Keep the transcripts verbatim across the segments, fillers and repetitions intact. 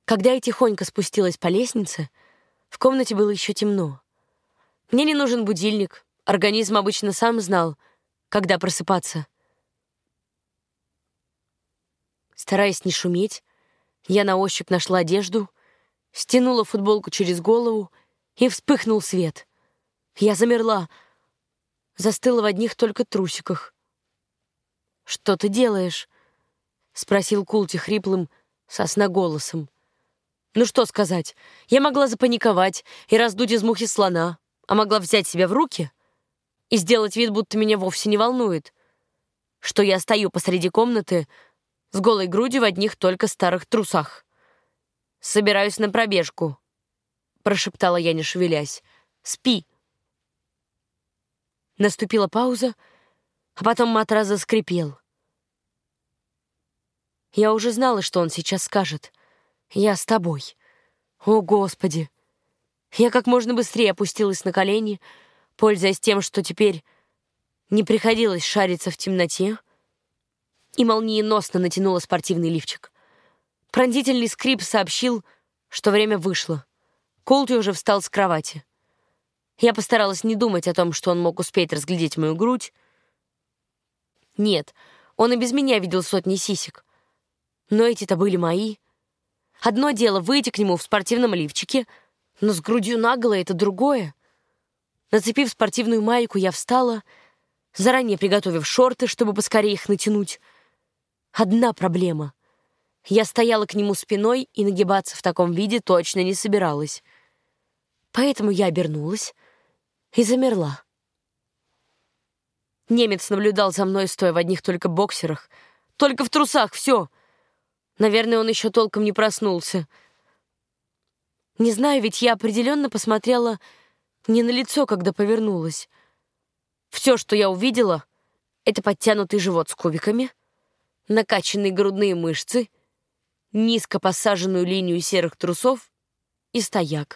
Когда я тихонько спустилась по лестнице, в комнате было еще темно. Мне не нужен будильник, организм обычно сам знал, когда просыпаться. Стараясь не шуметь, я на ощупь нашла одежду, стянула футболку через голову, и вспыхнул свет. Я замерла, застыла в одних только трусиках. «Что ты делаешь?» — спросил Култи хриплым, со сна голосом. Ну что сказать, я могла запаниковать и раздуть из мухи слона, а могла взять себя в руки и сделать вид, будто меня вовсе не волнует, что я стою посреди комнаты с голой грудью в одних только старых трусах. «Собираюсь на пробежку», — прошептала я, не шевелясь. «Спи». Наступила пауза, а потом матрас заскрипел. Я уже знала, что он сейчас скажет. «Я с тобой». О, Господи! Я как можно быстрее опустилась на колени, пользуясь тем, что теперь не приходилось шариться в темноте, и молниеносно натянула спортивный лифчик. Пронзительный скрип сообщил, что время вышло. Колти уже встал с кровати. Я постаралась не думать о том, что он мог успеть разглядеть мою грудь. Нет, он и без меня видел сотни сисек. Но эти-то были мои. Одно дело выйти к нему в спортивном лифчике, но с грудью наголо — это другое. Нацепив спортивную майку, я встала, заранее приготовив шорты, чтобы поскорее их натянуть. Одна проблема. Я стояла к нему спиной и нагибаться в таком виде точно не собиралась. Поэтому я обернулась и замерла. Немец наблюдал за мной, стоя в одних только боксерах. Только в трусах, все. Наверное, он еще толком не проснулся. Не знаю, ведь я определенно посмотрела не на лицо, когда повернулась. Все, что я увидела, — это подтянутый живот с кубиками, накачанные грудные мышцы, низко посаженную линию серых трусов и стояк.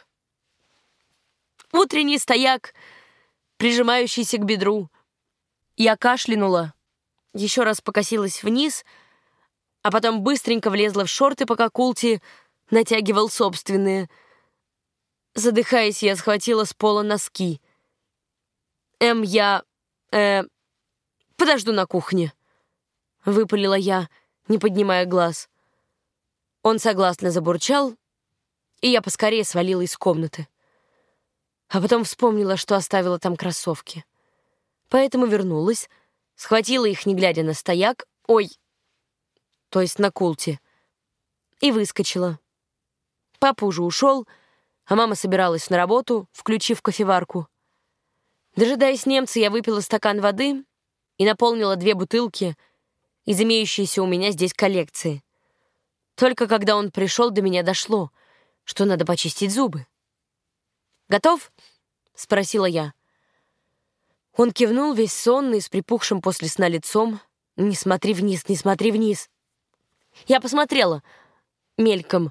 Утренний стояк, прижимающийся к бедру. Я кашлянула, еще раз покосилась вниз, а потом быстренько влезла в шорты, пока Култи натягивал собственные. Задыхаясь, я схватила с пола носки. «Эм, я... э... подожду на кухне», — выпалила я, не поднимая глаз. Он согласно забурчал, и я поскорее свалила из комнаты. А потом вспомнила, что оставила там кроссовки. Поэтому вернулась, схватила их, не глядя на стояк, ой, то есть на Култи, и выскочила. Папа уже ушел, а мама собиралась на работу, включив кофеварку. Дожидаясь немца, я выпила стакан воды и наполнила две бутылки из имеющейся у меня здесь коллекции. Только когда он пришел, до меня дошло, что надо почистить зубы. «Готов?» — спросила я. Он кивнул, весь сонный, с припухшим после сна лицом. «Не смотри вниз, не смотри вниз». Я посмотрела мельком.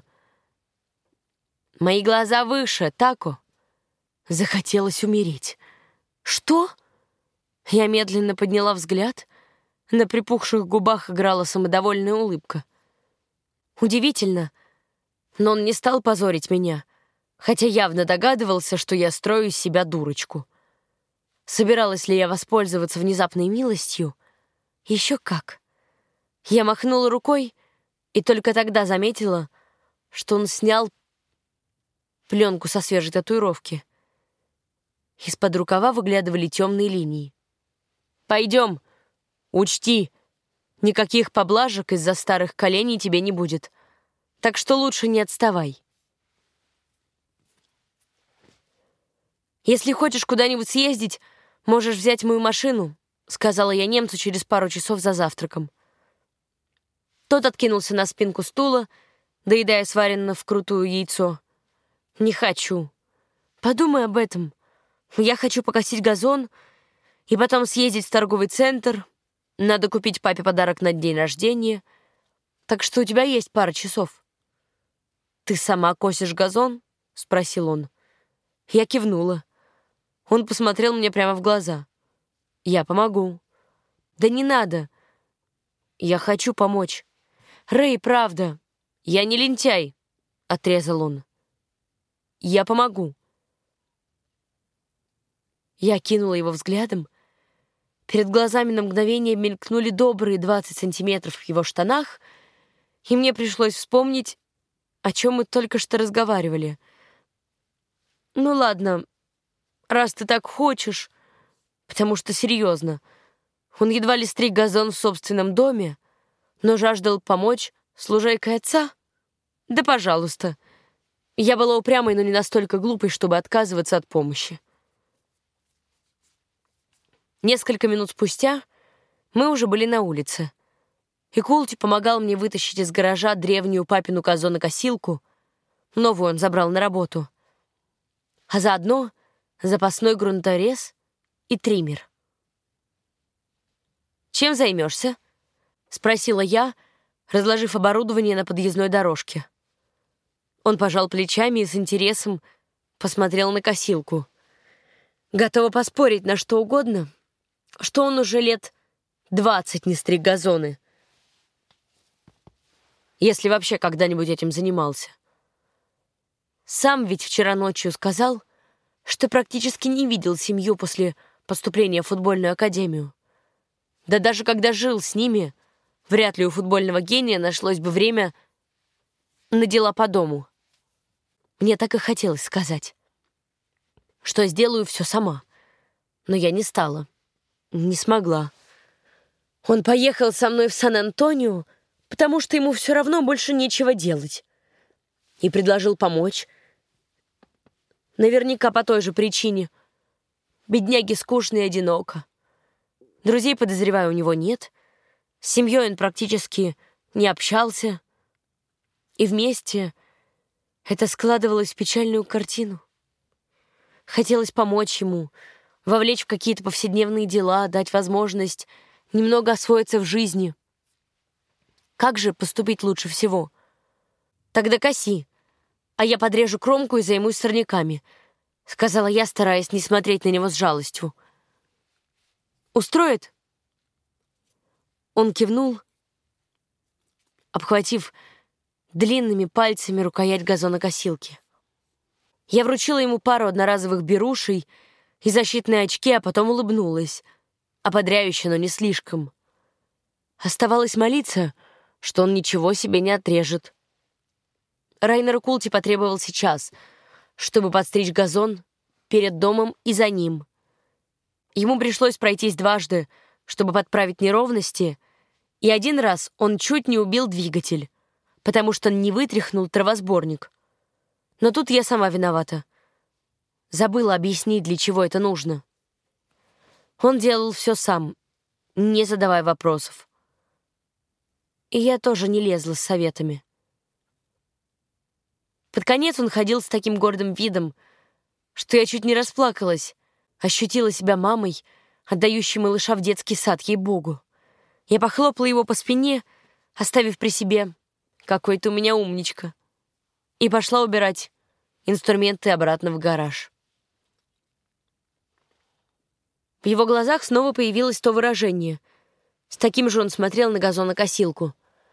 Мои глаза выше, тако. Захотелось умереть. «Что?» Я медленно подняла взгляд. На припухших губах играла самодовольная улыбка. Удивительно, но он не стал позорить меня, хотя явно догадывался, что я строю из себя дурочку. Собиралась ли я воспользоваться внезапной милостью? Еще как. Я махнула рукой и только тогда заметила, что он снял пленку со свежей татуировки. Из-под рукава выглядывали темные линии. «Пойдем. Учти, никаких поблажек из-за старых коленей тебе не будет, так что лучше не отставай. Если хочешь куда-нибудь съездить, можешь взять мою машину», — сказала я немцу через пару часов за завтраком. Тот откинулся на спинку стула, доедая сваренное вкрутую яйцо. «Не хочу. Подумай об этом. Я хочу покосить газон и потом съездить в торговый центр. Надо купить папе подарок на день рождения. Так что у тебя есть пара часов». «Ты сама косишь газон?» — спросил он. Я кивнула. Он посмотрел мне прямо в глаза. «Я помогу». «Да не надо. Я хочу помочь. Рэй, правда. Я не лентяй. — отрезал он. «Я помогу». Я кинула его взглядом. Перед глазами на мгновение мелькнули добрые двадцать сантиметров в его штанах, и мне пришлось вспомнить, о чем мы только что разговаривали. «Ну ладно, раз ты так хочешь, потому что серьезно, он едва ли стриг газон в собственном доме, но жаждал помочь с лужайкой отца? Да пожалуйста». Я была упрямой, но не настолько глупой, чтобы отказываться от помощи. Несколько минут спустя мы уже были на улице, и Култи помогал мне вытащить из гаража древнюю папину газонокосилку, новую он забрал на работу, а заодно запасной грунторез и триммер. «Чем займешься?» — спросила я, разложив оборудование на подъездной дорожке. Он пожал плечами и с интересом посмотрел на косилку. Готова поспорить на что угодно, что он уже лет двадцать не стриг газоны. Если вообще когда-нибудь этим занимался. Сам ведь вчера ночью сказал, что практически не видел семью после поступления в футбольную академию. Да даже когда жил с ними, вряд ли у футбольного гения нашлось бы время на дела по дому. Мне так и хотелось сказать, что сделаю все сама. Но я не стала. Не смогла. Он поехал со мной в Сан-Антонио, потому что ему все равно больше нечего делать. И предложил помочь. Наверняка по той же причине. Бедняге скучно и одиноко. Друзей, подозреваю, у него нет. С семьей он практически не общался. И вместе это складывалось в печальную картину. Хотелось помочь ему, вовлечь в какие-то повседневные дела, дать возможность немного освоиться в жизни. Как же поступить лучше всего? Тогда коси, а я подрежу кромку и займусь сорняками, — сказала я, стараясь не смотреть на него с жалостью. «Устроит?» Он кивнул, обхватив длинными пальцами рукоять газонокосилки. Я вручила ему пару одноразовых берушей и защитные очки, а потом улыбнулась, ободряюще, но не слишком. Оставалось молиться, что он ничего себе не отрежет. Райнеру Култи потребовался час, чтобы подстричь газон перед домом и за ним. Ему пришлось пройтись дважды, чтобы подправить неровности, и один раз он чуть не убил двигатель, потому что он не вытряхнул травосборник. Но тут я сама виновата. Забыла объяснить, для чего это нужно. Он делал все сам, не задавая вопросов. И я тоже не лезла с советами. Под конец он ходил с таким гордым видом, что я чуть не расплакалась, ощутила себя мамой, отдающей малыша в детский сад, ей-богу. Я похлопала его по спине, оставив при себе: «Какой ты у меня умничка», и пошла убирать инструменты обратно в гараж. В его глазах снова появилось то выражение. С таким же он смотрел на газонокосилку.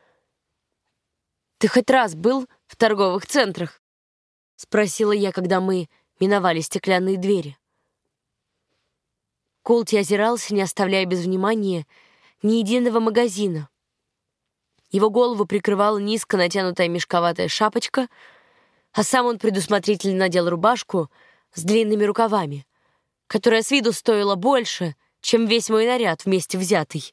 «Ты хоть раз был в торговых центрах?» — спросила я, когда мы миновали стеклянные двери. Култи озирался, не оставляя без внимания ни единого магазина. Его голову прикрывала низко натянутая мешковатая шапочка, а сам он предусмотрительно надел рубашку с длинными рукавами, которая с виду стоила больше, чем весь мой наряд вместе взятый.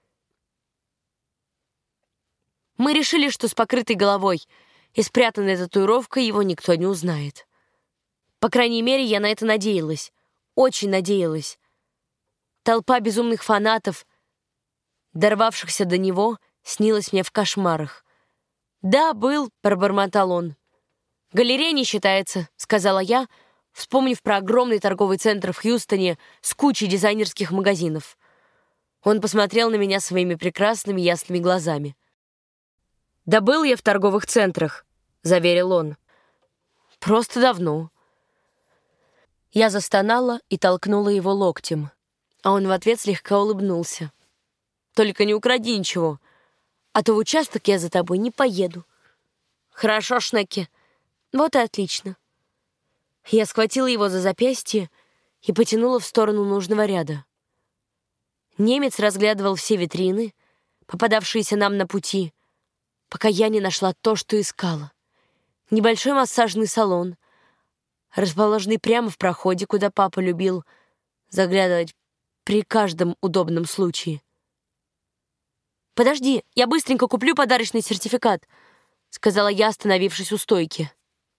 Мы решили, что с покрытой головой и спрятанной татуировкой его никто не узнает. По крайней мере, я на это надеялась, очень надеялась. Толпа безумных фанатов, дорвавшихся до него, снилась мне в кошмарах. «Да, был», — пробормотал он. «Галерея не считается», — сказала я, вспомнив про огромный торговый центр в Хьюстоне с кучей дизайнерских магазинов. Он посмотрел на меня своими прекрасными ясными глазами. «Да был я в торговых центрах», — заверил он. «Просто давно». Я застонала и толкнула его локтем, а он в ответ слегка улыбнулся. «Только не укради ничего, а то в участок я за тобой не поеду». «Хорошо, Шнеки», Вот и отлично. Я схватила его за запястье и потянула в сторону нужного ряда. Немец разглядывал все витрины, попадавшиеся нам на пути, пока я не нашла то, что искала. Небольшой массажный салон, расположенный прямо в проходе, куда папа любил заглядывать при каждом удобном случае. «Подожди, я быстренько куплю подарочный сертификат», — сказала я, остановившись у стойки.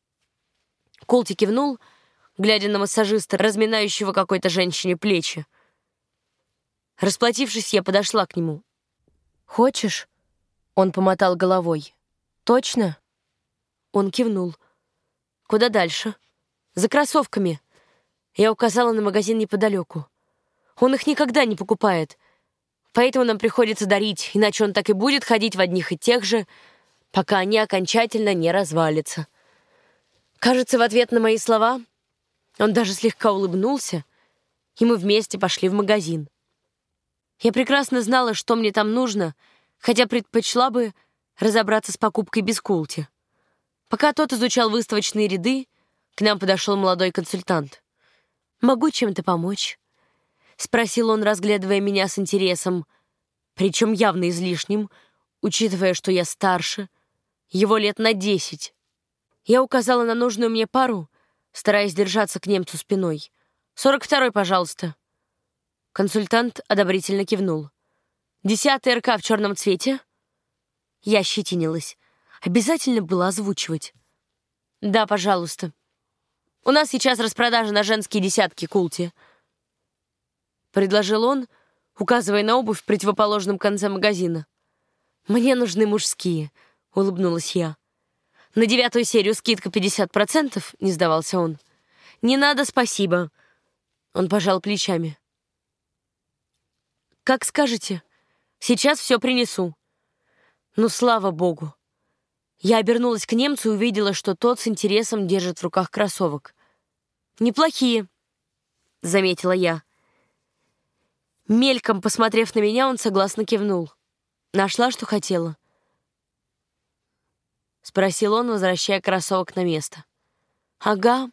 Култи кивнул, глядя на массажиста, разминающего какой-то женщине плечи. Расплатившись, я подошла к нему. «Хочешь?» — он помотал головой. «Точно?» Он кивнул. «Куда дальше?» «За кроссовками». Я указала на магазин неподалеку. Он их никогда не покупает, поэтому нам приходится дарить, иначе он так и будет ходить в одних и тех же, пока они окончательно не развалятся. Кажется, в ответ на мои слова он даже слегка улыбнулся, и мы вместе пошли в магазин. Я прекрасно знала, что мне там нужно, хотя предпочла бы разобраться с покупкой без Култи. Пока тот изучал выставочные ряды, к нам подошел молодой консультант. «Могу чем-то помочь?» — спросил он, разглядывая меня с интересом, причем явно излишним, учитывая, что я старше, его лет на десять. Я указала на нужную мне пару, стараясь держаться к немцу спиной. «Сорок второй, пожалуйста». Консультант одобрительно кивнул. «Десятый эр ка в черном цвете?» Я щетинилась. Обязательно было озвучивать. «Да, пожалуйста. У нас сейчас распродажа на женские десятки, Култи», — предложил он, указывая на обувь в противоположном конце магазина. «Мне нужны мужские», — улыбнулась я. «На девятую серию скидка пятьдесят процентов», — не сдавался он. «Не надо, спасибо». Он пожал плечами. «Как скажете. Сейчас все принесу». «Ну, слава богу». Я обернулась к немцу и увидела, что тот с интересом держит в руках кроссовок. «Неплохие», — заметила я. Мельком посмотрев на меня, он согласно кивнул. «Нашла, что хотела?» — спросил он, возвращая кроссовок на место. «Ага».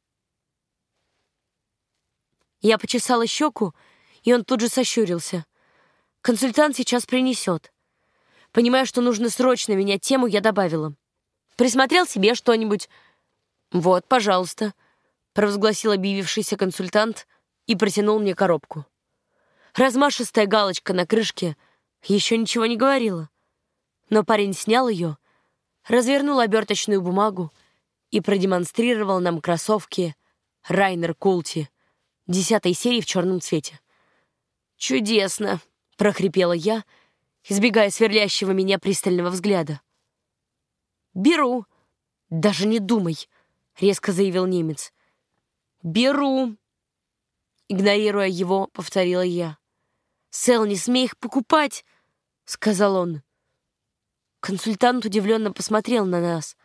Я почесала щеку, и он тут же сощурился. «Консультант сейчас принесет». Понимая, что нужно срочно менять тему, я добавила. «Присмотрел себе что-нибудь?» «Вот, пожалуйста», — провозгласил объявившийся консультант и протянул мне коробку. Размашистая галочка на крышке еще ничего не говорила. Но парень снял ее, развернул оберточную бумагу и продемонстрировал нам кроссовки Райнер Култи десятой серии в черном цвете. «Чудесно!» — прохрипела я, избегая сверлящего меня пристального взгляда. «Беру!» «Даже не думай!» — резко заявил немец. «Беру!» Игнорируя его, повторила я. «Сэл, не смей их покупать!» — сказал он. Консультант удивленно посмотрел на нас.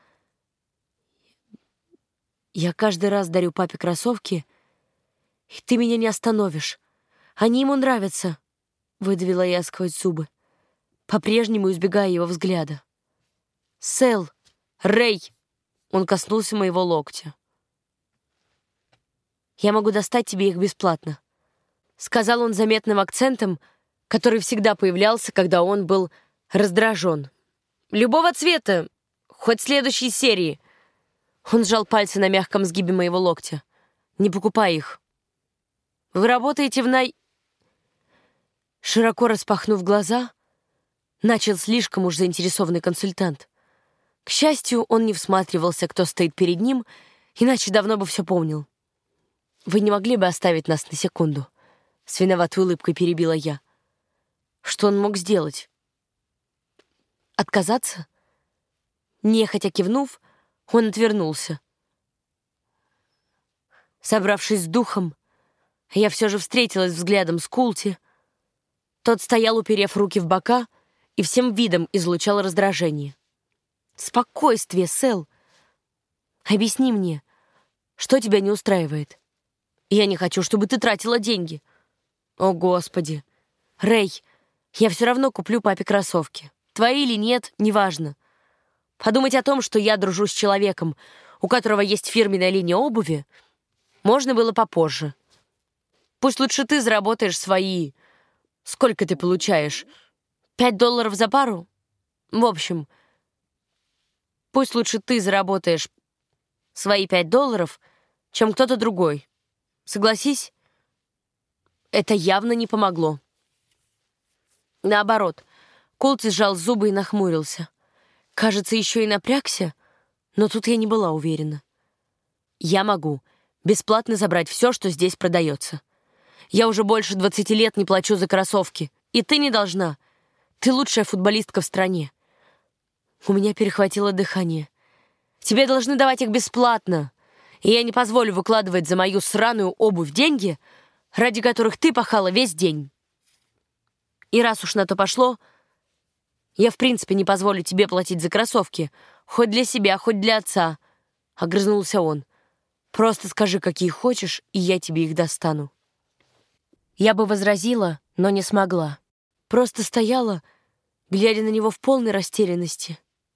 «Я каждый раз дарю папе кроссовки, и ты меня не остановишь. Они ему нравятся», — выдавила я сквозь зубы, по-прежнему избегая его взгляда. «Сэл! Рэй!» — он коснулся моего локтя. «Я могу достать тебе их бесплатно», — сказал он заметным акцентом, который всегда появлялся, когда он был раздражен. «Любого цвета, хоть следующей серии». Он сжал пальцы на мягком сгибе моего локтя. «Не покупай их. Вы работаете в най...» Широко распахнув глаза, начал слишком уж заинтересованный консультант. К счастью, он не всматривался, кто стоит перед ним, иначе давно бы все помнил. «Вы не могли бы оставить нас на секунду?» С виноватой улыбкой перебила я. Что он мог сделать? Отказаться? Нехотя кивнув, он отвернулся. Собравшись с духом, я все же встретилась взглядом с Култи. Тот стоял, уперев руки в бока, и всем видом излучал раздражение. «Спокойствие, Сэл! Объясни мне, что тебя не устраивает? Я не хочу, чтобы ты тратила деньги». «О, Господи! Рэй, я все равно куплю папе кроссовки. Твои или нет, неважно. Подумать о том, что я дружу с человеком, у которого есть фирменная линия обуви, можно было попозже. Пусть лучше ты заработаешь свои... Сколько ты получаешь? Пять долларов за пару? В общем, пусть лучше ты заработаешь свои пять долларов, чем кто-то другой. Согласись? Это явно не помогло. Наоборот, Култи сжал зубы и нахмурился. Кажется, еще и напрягся, но тут я не была уверена. Я могу бесплатно забрать все, что здесь продается. Я уже больше двадцати лет не плачу за кроссовки, и ты не должна. Ты лучшая футболистка в стране. У меня перехватило дыхание. Тебе должны давать их бесплатно, и я не позволю выкладывать за мою сраную обувь деньги, ради которых ты пахала весь день. И раз уж на то пошло, я в принципе не позволю тебе платить за кроссовки, хоть для себя, хоть для отца, — огрызнулся он. Просто скажи, какие хочешь, и я тебе их достану. Я бы возразила, но не смогла. Просто стояла, глядя на него в полной растерянности.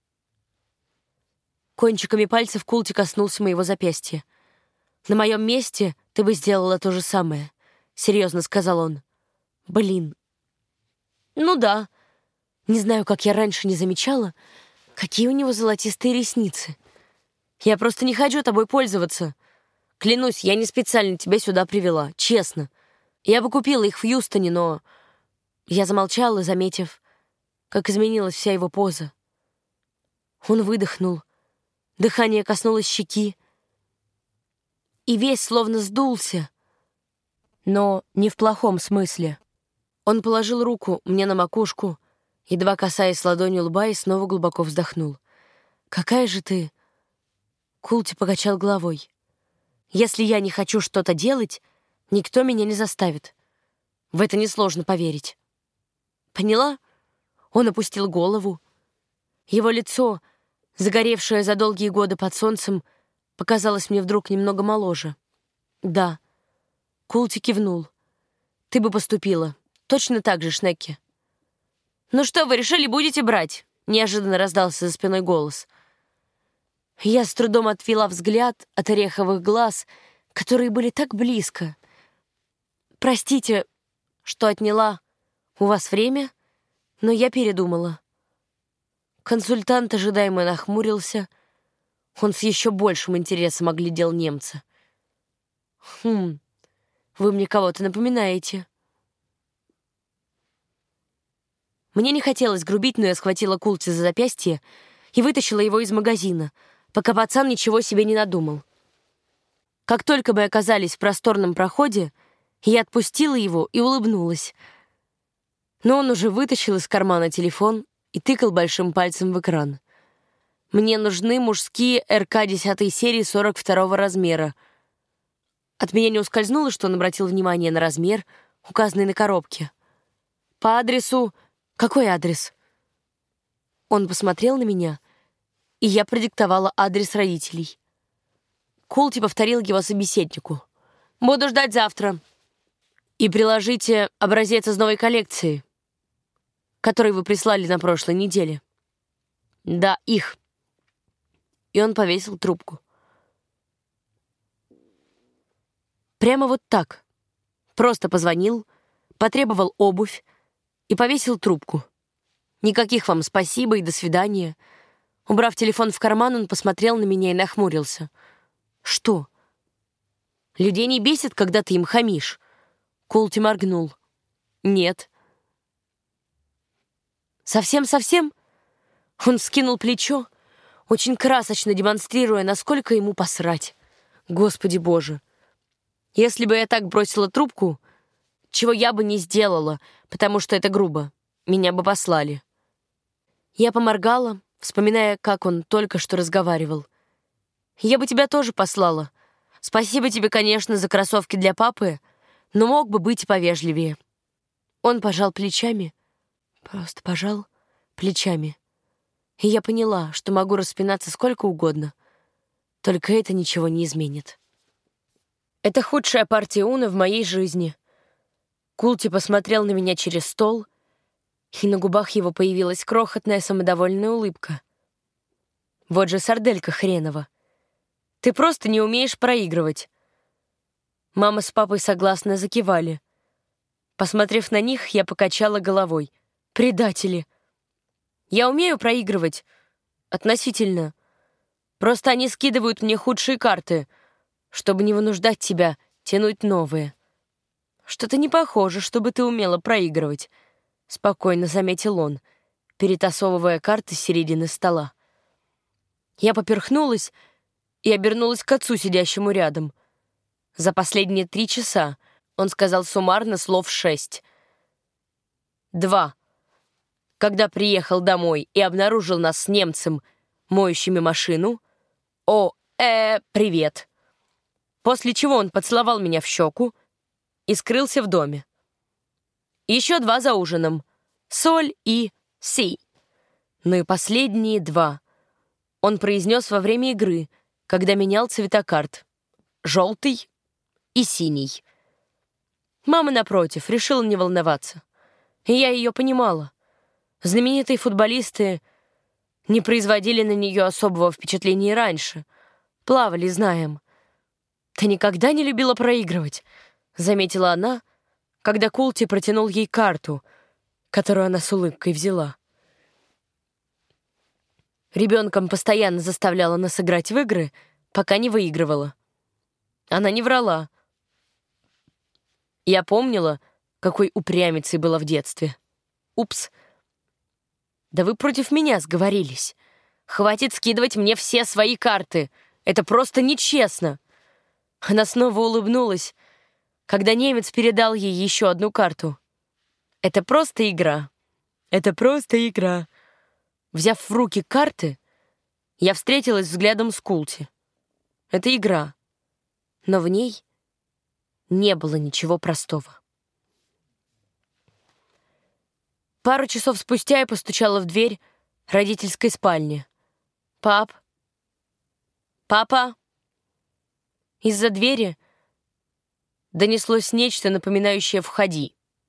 Кончиками пальцев Култи коснулся моего запястья. «На моем месте ты бы сделала то же самое», — серьезно сказал он. «Блин. Ну да. Не знаю, как я раньше не замечала, какие у него золотистые ресницы. Я просто не хочу тобой пользоваться. Клянусь, я не специально тебя сюда привела, честно. Я бы купила их в Хьюстоне, но...» Я замолчала, заметив, как изменилась вся его поза. Он выдохнул. Дыхание коснулось щеки, и весь словно сдулся, но не в плохом смысле. Он положил руку мне на макушку, едва касаясь ладонью лба, и снова глубоко вздохнул. «Какая же ты...» Култи покачал головой. «Если я не хочу что-то делать, никто меня не заставит. В это несложно поверить». «Поняла?» Он опустил голову. Его лицо, загоревшее за долгие годы под солнцем, показалось мне вдруг немного моложе. «Да». Култи кивнул. «Ты бы поступила. Точно так же, Шнекки». «Ну что, вы решили, будете брать?» Неожиданно раздался за спиной голос. Я с трудом отвела взгляд от ореховых глаз, которые были так близко. «Простите, что отняла у вас время, но я передумала». Консультант ожидаемо нахмурился. Он с еще большим интересом оглядел немца. «Хм, вы мне кого-то напоминаете». Мне не хотелось грубить, но я схватила Култи за запястье и вытащила его из магазина, пока пацан ничего себе не надумал. Как только мы оказались в просторном проходе, я отпустила его и улыбнулась. Но он уже вытащил из кармана телефон и тыкал большим пальцем в экран. «Мне нужны мужские РК десятой серии сорок второго размера». От меня не ускользнуло, что он обратил внимание на размер, указанный на коробке. «По адресу...» «Какой адрес?» Он посмотрел на меня, и я продиктовала адрес родителей. Култи повторил его собеседнику. «Буду ждать завтра. И приложите образец из новой коллекции, который вы прислали на прошлой неделе». «Да, их». И он повесил трубку. Прямо вот так. Просто позвонил, потребовал обувь и повесил трубку. Никаких вам спасибо и до свидания. Убрав телефон в карман, он посмотрел на меня и нахмурился. «Что? Людей не бесит, когда ты им хамишь?» Култи моргнул. «Нет». «Совсем-совсем?» Он вскинул плечо, очень красочно демонстрируя, насколько ему посрать. Господи Боже! Если бы я так бросила трубку, чего я бы не сделала, потому что это грубо, меня бы послали. Я поморгала, вспоминая, как он только что разговаривал. «Я бы тебя тоже послала. Спасибо тебе, конечно, за кроссовки для папы, но мог бы быть повежливее». Он пожал плечами, просто пожал плечами. И я поняла, что могу распинаться сколько угодно, только это ничего не изменит. Это худшая партия Уна в моей жизни. Култи посмотрел на меня через стол, и на губах его появилась крохотная самодовольная улыбка. Вот же сарделька хренова. Ты просто не умеешь проигрывать». Мама с папой согласно закивали. Посмотрев на них, я покачала головой. «Предатели! Я умею проигрывать. Относительно. Просто они скидывают мне худшие карты, чтобы не вынуждать тебя тянуть новые». «Что-то не похоже, чтобы ты умела проигрывать», — спокойно заметил он, перетасовывая карты с середины стола. Я поперхнулась и обернулась к отцу, сидящему рядом. За последние три часа он сказал суммарно слов шесть. Два. Когда приехал домой и обнаружил нас с немцем, моющими машину. О, э, привет. После чего он поцеловал меня в щеку и скрылся в доме. Еще два за ужином. Соль и си. Ну и последние два он произнес во время игры, когда менял цвета карт. Желтый и синий. Мама, напротив, решила не волноваться. И я ее понимала. Знаменитые футболисты не производили на нее особого впечатления и раньше. Плавали, знаем. «Ты никогда не любила проигрывать», — заметила она, когда Култи протянул ей карту, которую она с улыбкой взяла. Ребенком постоянно заставляла нас играть в игры, пока не выигрывала. Она не врала. Я помнила, какой упрямицей была в детстве. Упс. Да вы против меня сговорились. Хватит скидывать мне все свои карты. Это просто нечестно. Она снова улыбнулась, когда немец передал ей еще одну карту. Это просто игра. Это просто игра. Взяв в руки карты, я встретилась взглядом с Култи. Это игра. Но в ней не было ничего простого. Пару часов спустя я постучала в дверь родительской спальни. «Пап? Папа?» Из-за двери донеслось нечто, напоминающее «входи».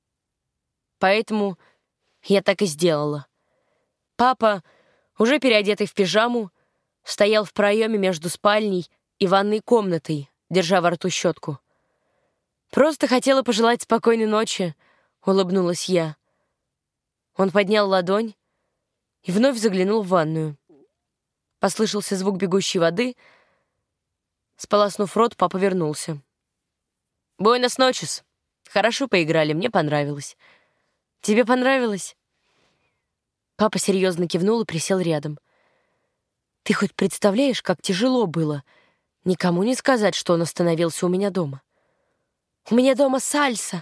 Поэтому я так и сделала. Папа, уже переодетый в пижаму, стоял в проеме между спальней и ванной комнатой, держа во рту щетку. «Просто хотела пожелать спокойной ночи», — улыбнулась я. Он поднял ладонь и вновь заглянул в ванную. Послышался звук бегущей воды. Сполоснув рот, папа вернулся. «Буэнос ночес. Хорошо поиграли, мне понравилось». «Тебе понравилось?» Папа серьезно кивнул и присел рядом. «Ты хоть представляешь, как тяжело было никому не сказать, что он остановился у меня дома?» «У меня дома сальса!»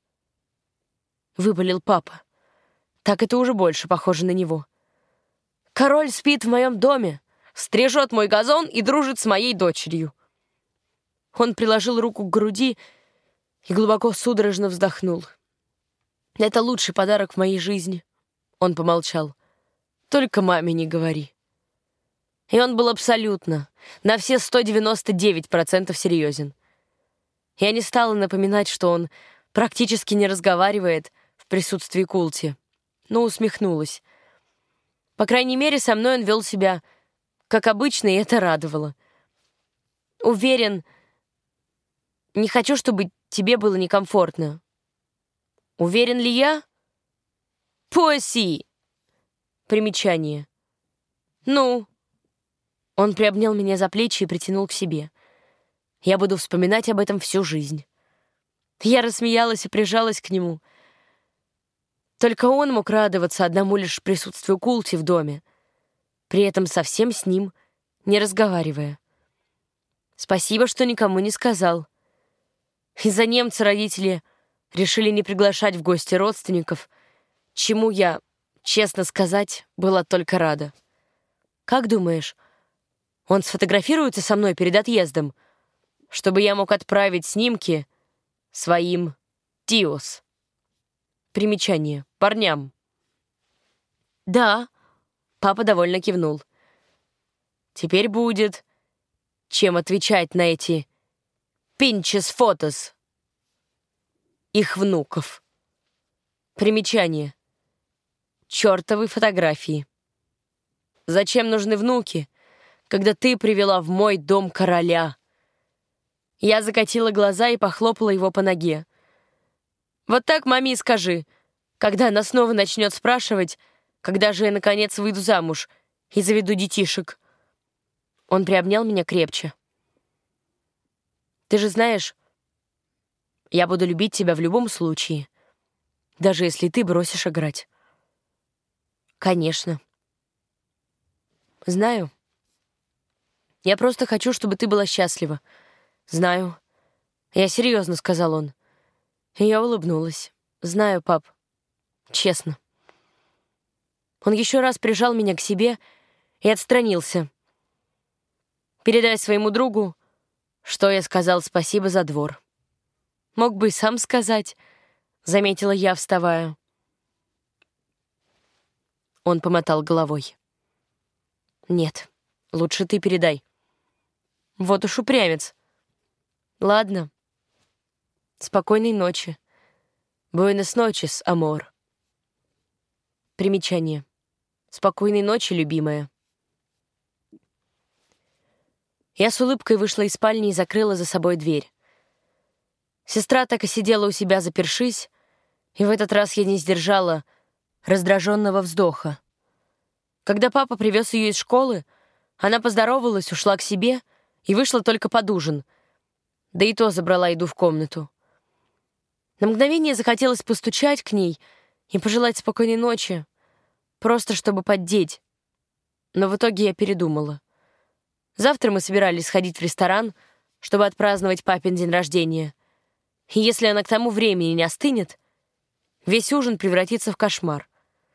— выпалил папа. Так это уже больше похоже на него. «Король спит в моем доме, стрижет мой газон и дружит с моей дочерью». Он приложил руку к груди и глубоко судорожно вздохнул. «Это лучший подарок в моей жизни». Он помолчал. «Только маме не говори». И он был абсолютно, на все сто девяносто девять процентов серьезен. Я не стала напоминать, что он практически не разговаривает в присутствии Култи, но усмехнулась. По крайней мере, со мной он вел себя как обычно, и это радовало. «Уверен, не хочу, чтобы тебе было некомфортно». «Уверен ли я?» «Пуасси!» Примечание. «Ну?» Он приобнял меня за плечи и притянул к себе. Я буду вспоминать об этом всю жизнь. Я рассмеялась и прижалась к нему. Только он мог радоваться одному лишь присутствию Култи в доме, при этом совсем с ним не разговаривая. Спасибо, что никому не сказал. Из-за немца родители решили не приглашать в гости родственников, чему я, честно сказать, была только рада. Как думаешь, он сфотографируется со мной перед отъездом, чтобы я мог отправить снимки своим тиос? Примечание. Парням. Да, папа довольно кивнул. Теперь будет чем отвечать на эти «пинчес фотос» их внуков. Примечание. Чёртовы фотографии. Зачем нужны внуки, когда ты привела в мой дом короля». Я закатила глаза и похлопала его по ноге. «Вот так маме и скажи, когда она снова начнет спрашивать, когда же я, наконец, выйду замуж и заведу детишек». Он приобнял меня крепче. «Ты же знаешь, я буду любить тебя в любом случае, даже если ты бросишь играть». «Конечно». «Знаю. Я просто хочу, чтобы ты была счастлива». «Знаю». «Я серьезно», — сказал он. И я улыбнулась. «Знаю, пап. Честно». Он еще раз прижал меня к себе и отстранился. «Передай своему другу, что я сказал спасибо за двор». «Мог бы и сам сказать», — заметила я, вставая. Он помотал головой. «Нет, лучше ты передай». «Вот уж упрямец». «Ладно. Спокойной ночи. Буэнос ночес, амор». Примечание. «Спокойной ночи, любимая». Я с улыбкой вышла из спальни и закрыла за собой дверь. Сестра так и сидела у себя, запершись, и в этот раз я не сдержала раздраженного вздоха. Когда папа привез ее из школы, она поздоровалась, ушла к себе и вышла только под ужин, да и то забрала еду в комнату. На мгновение захотелось постучать к ней и пожелать спокойной ночи, просто чтобы поддеть. Но в итоге я передумала. Завтра мы собирались сходить в ресторан, чтобы отпраздновать папин день рождения. И если она к тому времени не остынет, весь ужин превратится в кошмар.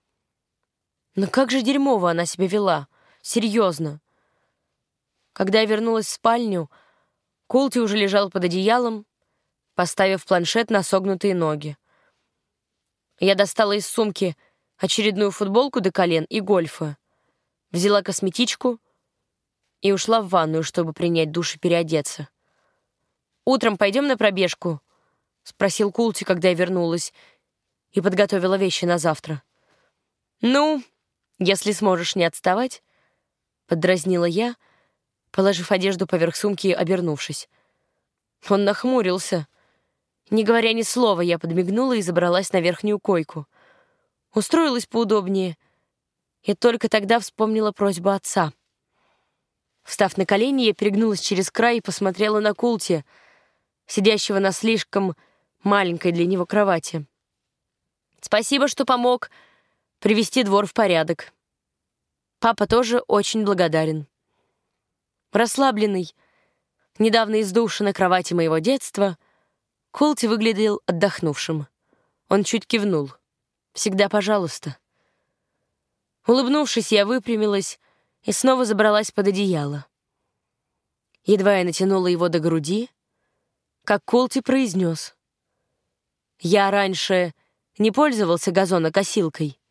Но как же дерьмово она себя вела. Серьезно. Когда я вернулась в спальню, Култи уже лежал под одеялом, поставив планшет на согнутые ноги. Я достала из сумки очередную футболку до колен и гольфы, взяла косметичку и ушла в ванную, чтобы принять душ и переодеться. «Утром пойдем на пробежку?» — спросил Култи, когда я вернулась, и подготовила вещи на завтра. «Ну, если сможешь не отставать», — поддразнила я, положив одежду поверх сумки и обернувшись. Он нахмурился. Не говоря ни слова, я подмигнула и забралась на верхнюю койку. Устроилась поудобнее, и только тогда вспомнила просьбу отца. Встав на колени, я перегнулась через край и посмотрела на Култи, сидящего на слишком маленькой для него кровати. «Спасибо, что помог привести двор в порядок. Папа тоже очень благодарен». Расслабленный, недавно из душа на кровати моего детства, Култи выглядел отдохнувшим. Он чуть кивнул. «Всегда пожалуйста». Улыбнувшись, я выпрямилась и снова забралась под одеяло. Едва я натянула его до груди, как Култи произнес: «Я раньше не пользовался газонокосилкой».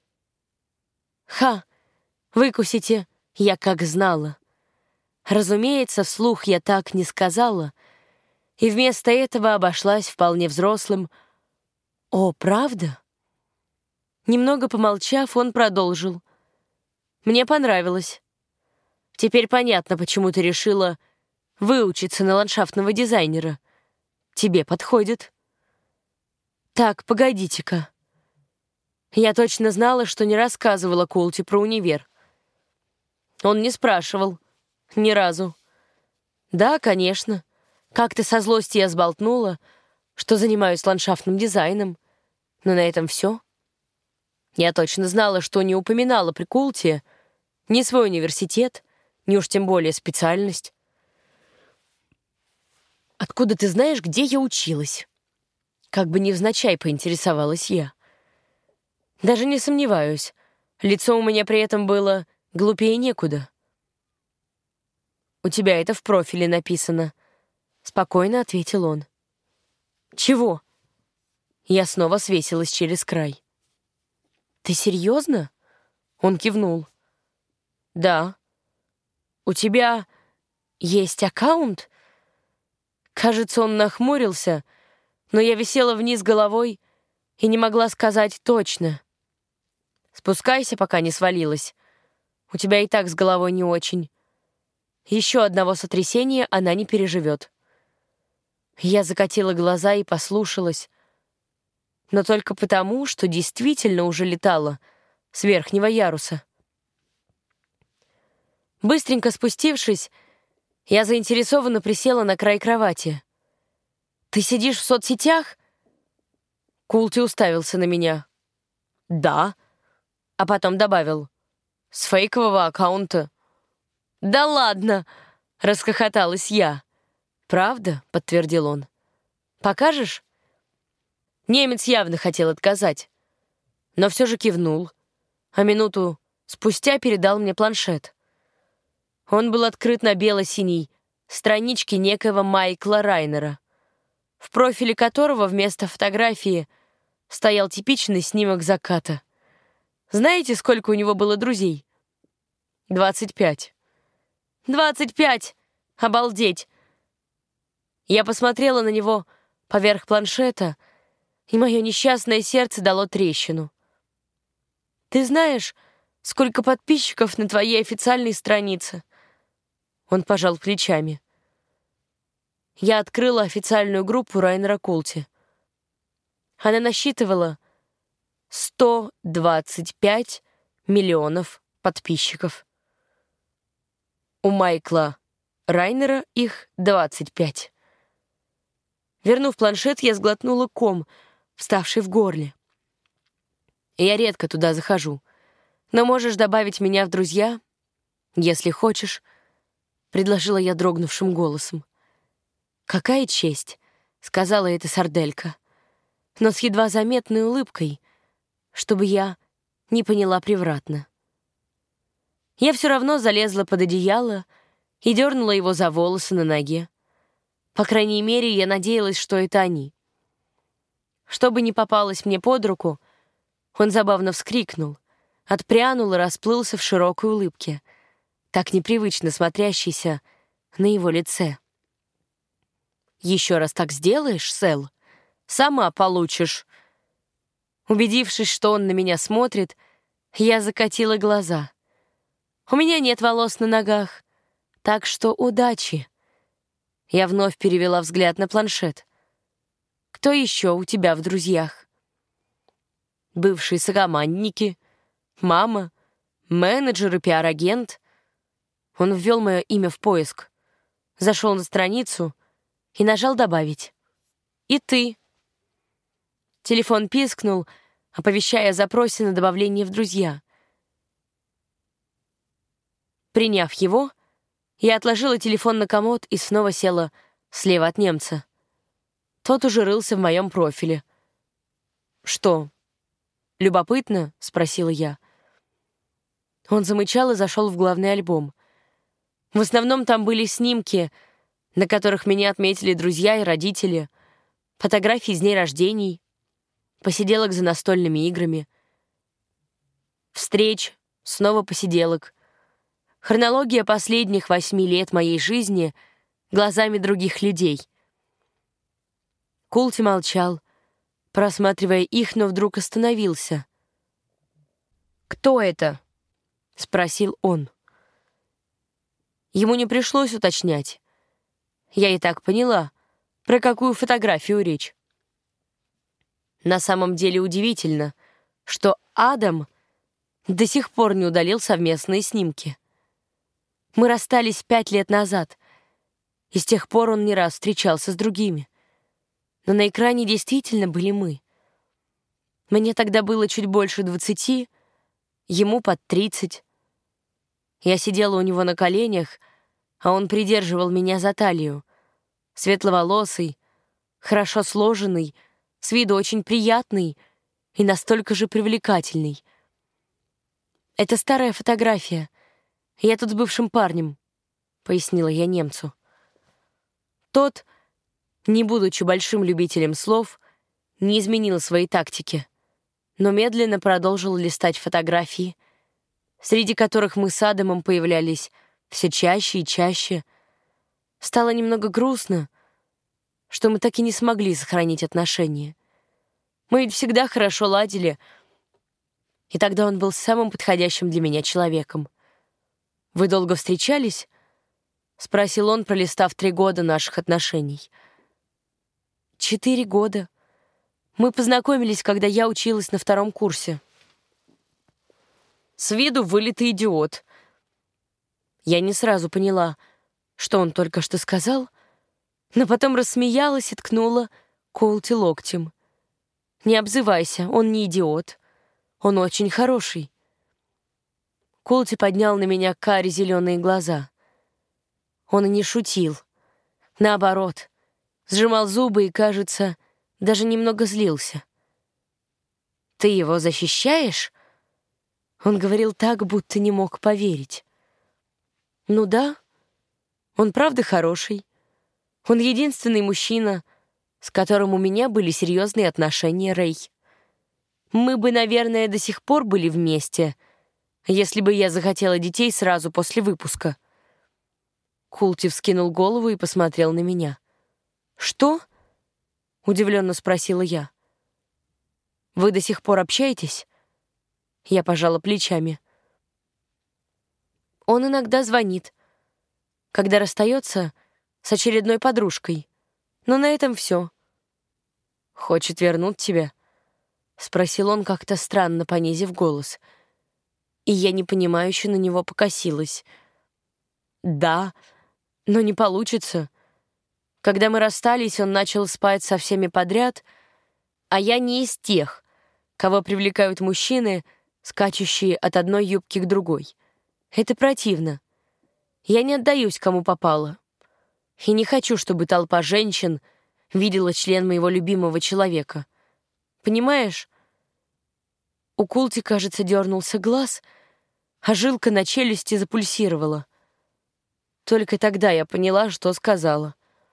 «Ха! Выкусите, я как знала». Разумеется, вслух я так не сказала, и вместо этого обошлась вполне взрослым: «О, правда?» Немного помолчав, он продолжил: «Мне понравилось. Теперь понятно, почему ты решила выучиться на ландшафтного дизайнера. Тебе подходит». «Так, погодите-ка». Я точно знала, что не рассказывала Култи про универ. Он не спрашивал. Ни разу. «Да, конечно. Как-то со злости я сболтнула, что занимаюсь ландшафтным дизайном. Но на этом все. Я точно знала, что не упоминала при Култи ни свой университет, ни уж тем более специальность». «Откуда ты знаешь, где я училась?» Как бы невзначай поинтересовалась я. «Даже не сомневаюсь. Лицо у меня при этом было глупее некуда». «У тебя это в профиле написано», — спокойно ответил он. «Чего?» Я снова свесилась через край. «Ты серьезно?» Он кивнул. «Да. У тебя есть аккаунт?» Кажется, он нахмурился, но я висела вниз головой и не могла сказать точно. «Спускайся, пока не свалилась. У тебя и так с головой не очень». Еще одного сотрясения она не переживет. Я закатила глаза и послушалась, но только потому, что действительно уже летала с верхнего яруса. Быстренько спустившись, я заинтересованно присела на край кровати. «Ты сидишь в соцсетях?» Култи уставился на меня. «Да», а потом добавил. «С фейкового аккаунта». «Да ладно!» — расхохоталась я. «Правда?» — подтвердил он. «Покажешь?» Немец явно хотел отказать, но все же кивнул, а минуту спустя передал мне планшет. Он был открыт на бело-синей страничке некоего Майкла Райнера, в профиле которого вместо фотографии стоял типичный снимок заката. Знаете, сколько у него было друзей? Двадцать пять. Двадцать пять! Обалдеть! Я посмотрела на него поверх планшета, и мое несчастное сердце дало трещину. «Ты знаешь, сколько подписчиков на твоей официальной странице?» Он пожал плечами. Я открыла официальную группу Райнера Култи. Она насчитывала сто двадцать пять миллионов подписчиков. У Майкла Райнера их двадцать пять. Вернув планшет, я сглотнула ком, вставший в горле. Я редко туда захожу, но можешь добавить меня в друзья, если хочешь, — предложила я дрогнувшим голосом. «Какая честь!» — сказала эта сарделька, но с едва заметной улыбкой, чтобы я не поняла превратно. Я все равно залезла под одеяло и дернула его за волосы на ноге. По крайней мере, я надеялась, что это они. Что бы ни попалось мне под руку, он забавно вскрикнул, отпрянул и расплылся в широкой улыбке, так непривычно смотрящейся на его лице. «Еще раз так сделаешь, Сэл, сама получишь». Убедившись, что он на меня смотрит, я закатила глаза. «У меня нет волос на ногах, так что удачи». Я вновь перевела взгляд на планшет. «Кто еще у тебя в друзьях?» «Бывшие сокомандники, мама, менеджер и пиар-агент». Он ввел мое имя в поиск, зашел на страницу и нажал «Добавить». «И ты». Телефон пискнул, оповещая о запросе на добавление в друзья. Приняв его, я отложила телефон на комод и снова села слева от немца. Тот уже рылся в моем профиле. «Что, любопытно?» — спросила я. Он замычал и зашел в главный альбом. В основном там были снимки, на которых меня отметили друзья и родители, фотографии с дней рождений, посиделок за настольными играми, встреч, снова посиделок, хронология последних восьми лет моей жизни глазами других людей. Култи молчал, просматривая их, но вдруг остановился. «Кто это?» — спросил он. Ему не пришлось уточнять. Я и так поняла, про какую фотографию речь. На самом деле удивительно, что Адам до сих пор не удалил совместные снимки. Мы расстались пять лет назад, и с тех пор он не раз встречался с другими. Но на экране действительно были мы. Мне тогда было чуть больше двадцати, ему под тридцать. Я сидела у него на коленях, а он придерживал меня за талию. Светловолосый, хорошо сложенный, с виду очень приятный и настолько же привлекательный. «Это старая фотография. Я тут с бывшим парнем», — пояснила я немцу. Тот, не будучи большим любителем слов, не изменил своей тактики, но медленно продолжил листать фотографии, среди которых мы с Адамом появлялись все чаще и чаще. Стало немного грустно, что мы так и не смогли сохранить отношения. Мы ведь всегда хорошо ладили, и тогда он был самым подходящим для меня человеком. Вы долго встречались? спросил он, пролистав три года наших отношений. «Четыре года. Мы познакомились, когда я училась на втором курсе». С виду вылитый идиот. Я не сразу поняла, что он только что сказал, но потом рассмеялась и ткнула Коулти локтем. «Не обзывайся, он не идиот. Он очень хороший». Коулти поднял на меня карие зеленые глаза. Он и не шутил. Наоборот, сжимал зубы и, кажется, даже немного злился. «Ты его защищаешь?» Он говорил так, будто не мог поверить. «Ну да, он правда хороший. Он единственный мужчина, с которым у меня были серьезные отношения, Рэй. Мы бы, наверное, до сих пор были вместе, если бы я захотела детей сразу после выпуска». Култи вскинул голову и посмотрел на меня. «Что?» — удивленно спросила я. «Вы до сих пор общаетесь?» Я пожала плечами. Он иногда звонит, когда расстается с очередной подружкой. Но на этом все. «Хочет вернуть тебя?» — спросил он как-то странно, понизив голос. И я непонимающе на него покосилась. «Да, но не получится. Когда мы расстались, он начал спать со всеми подряд, а я не из тех, кого привлекают мужчины, скачущие от одной юбки к другой. Это противно. Я не отдаюсь, кому попало. И не хочу, чтобы толпа женщин видела член моего любимого человека. Понимаешь?» У Култи, кажется, дернулся глаз, а жилка на челюсти запульсировала. Только тогда я поняла, что сказала.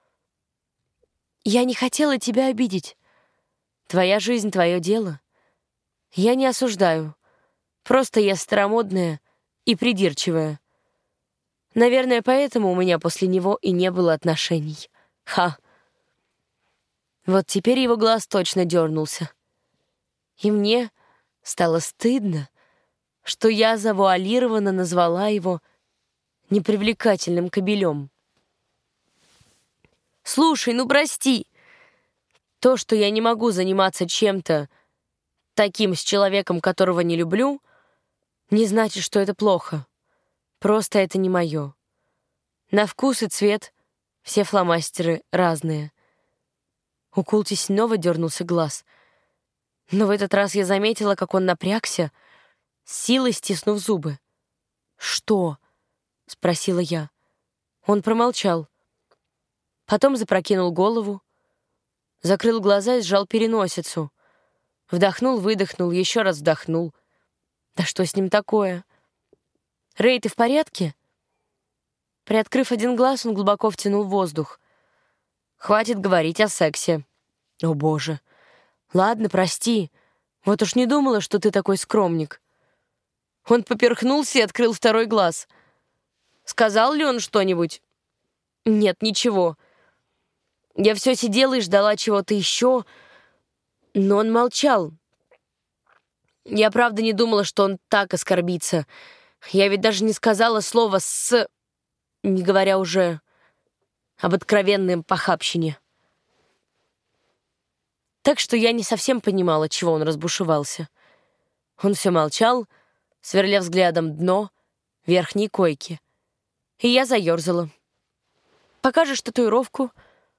«Я не хотела тебя обидеть. Твоя жизнь — твое дело. Я не осуждаю. Просто я старомодная и придирчивая. Наверное, поэтому у меня после него и не было отношений. Ха!» Вот теперь его глаз точно дернулся. И мне стало стыдно, что я завуалированно назвала его непривлекательным кобелем. «Слушай, ну прости. То, что я не могу заниматься чем-то таким с человеком, которого не люблю, не значит, что это плохо. Просто это не мое. На вкус и цвет все фломастеры разные». У Култи снова дернулся глаз. Но в этот раз я заметила, как он напрягся, с силой стиснув зубы. «Что?» — спросила я. Он промолчал. Потом запрокинул голову, закрыл глаза и сжал переносицу. Вдохнул, выдохнул, еще раз вдохнул. Да что с ним такое? «Рэй, ты в порядке?» Приоткрыв один глаз, он глубоко втянул воздух. «Хватит говорить о сексе». «О, боже. Ладно, прости. Вот уж не думала, что ты такой скромник». Он поперхнулся и открыл второй глаз. «Сказал ли он что-нибудь?» «Нет, ничего. Я все сидела и ждала чего-то еще, но он молчал. Я правда не думала, что он так оскорбится. Я ведь даже не сказала слова «с», не говоря уже об откровенном похабщине. Так что я не совсем понимала, чего он разбушевался. Он все молчал, сверля взглядом дно верхней койки. И я заерзала. «Покажешь татуировку?»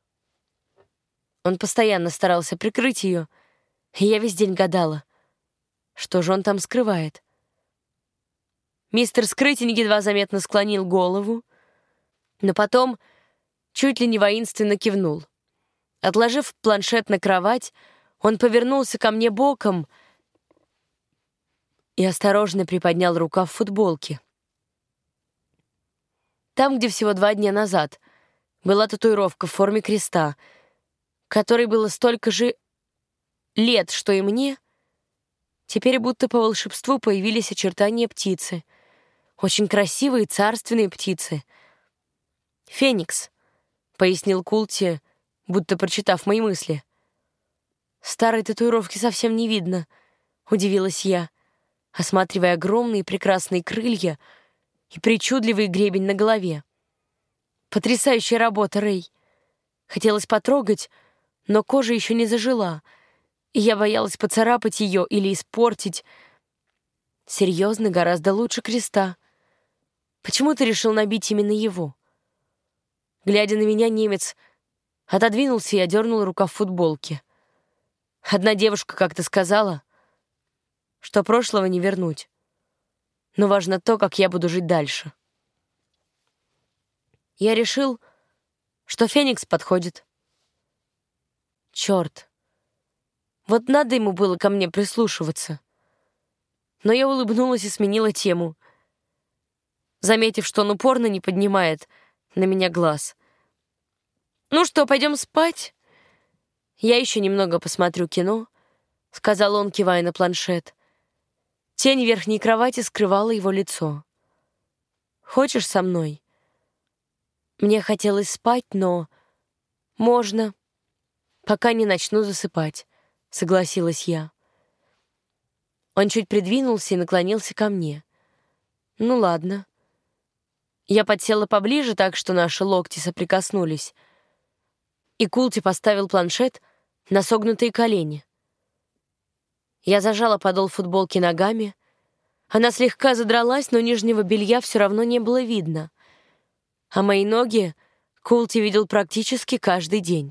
Он постоянно старался прикрыть ее, и я весь день гадала, что же он там скрывает. Мистер Скрытень едва заметно склонил голову, но потом чуть ли не воинственно кивнул. Отложив планшет на кровать, он повернулся ко мне боком и осторожно приподнял рукав футболки. Там, где всего два дня назад была татуировка в форме креста, которой было столько же лет, что и мне, теперь будто по волшебству появились очертания птицы. Очень красивые царственные птицы. «Феникс», — пояснил Култи, будто прочитав мои мысли. «Старой татуировки совсем не видно», — удивилась я, осматривая огромные прекрасные крылья и причудливый гребень на голове. Потрясающая работа, Рэй. Хотелось потрогать, но кожа еще не зажила, и я боялась поцарапать ее или испортить. Серьезно, гораздо лучше креста. Почему ты решил набить именно его? Глядя на меня, немец отодвинулся и одернул рукав футболки. Одна девушка как-то сказала, что прошлого не вернуть. Но важно то, как я буду жить дальше. Я решил, что Феникс подходит. Черт. Вот надо ему было ко мне прислушиваться. Но я улыбнулась и сменила тему, заметив, что он упорно не поднимает на меня глаз. «Ну что, пойдем спать?» «Я еще немного посмотрю кино», — сказал он, кивая на планшет. Тень верхней кровати скрывала его лицо. «Хочешь со мной?» Мне хотелось спать, но... «Можно, пока не начну засыпать», — согласилась я. Он чуть придвинулся и наклонился ко мне. «Ну ладно». Я подсела поближе так, что наши локти соприкоснулись, и Култи поставил планшет на согнутые колени. Я зажала подол футболки ногами. Она слегка задралась, но нижнего белья все равно не было видно. А мои ноги Култи видел практически каждый день.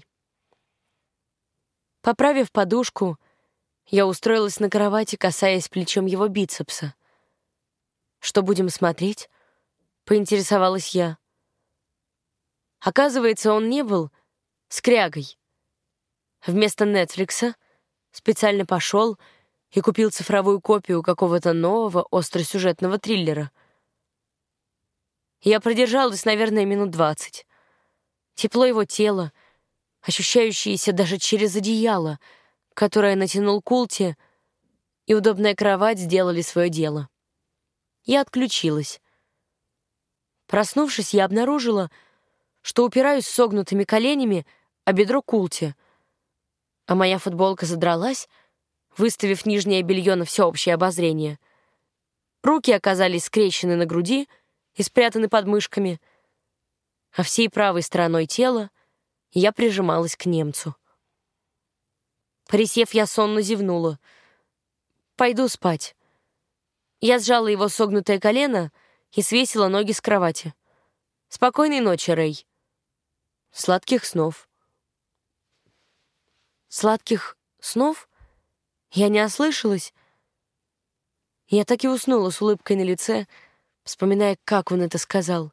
Поправив подушку, я устроилась на кровати, касаясь плечом его бицепса. «Что будем смотреть?» — поинтересовалась я. Оказывается, он не был скрягой. Вместо Нетфликса специально пошел и купил цифровую копию какого-то нового остросюжетного триллера. Я продержалась, наверное, минут двадцать. Тепло его тела, ощущающееся даже через одеяло, которое натянул Култи, и удобная кровать сделали свое дело. Я отключилась. Проснувшись, я обнаружила, что упираюсь согнутыми коленями о бедро Култи, а моя футболка задралась, выставив нижнее белье на всеобщее обозрение. Руки оказались скрещены на груди и спрятаны под мышками, а всей правой стороной тела я прижималась к немцу. Присев, я сонно зевнула. «Пойду спать». Я сжала его согнутое колено и свесила ноги с кровати. «Спокойной ночи, Рэй». «Сладких снов». «Сладких снов?» Я не ослышалась. Я так и уснула с улыбкой на лице, вспоминая, как он это сказал.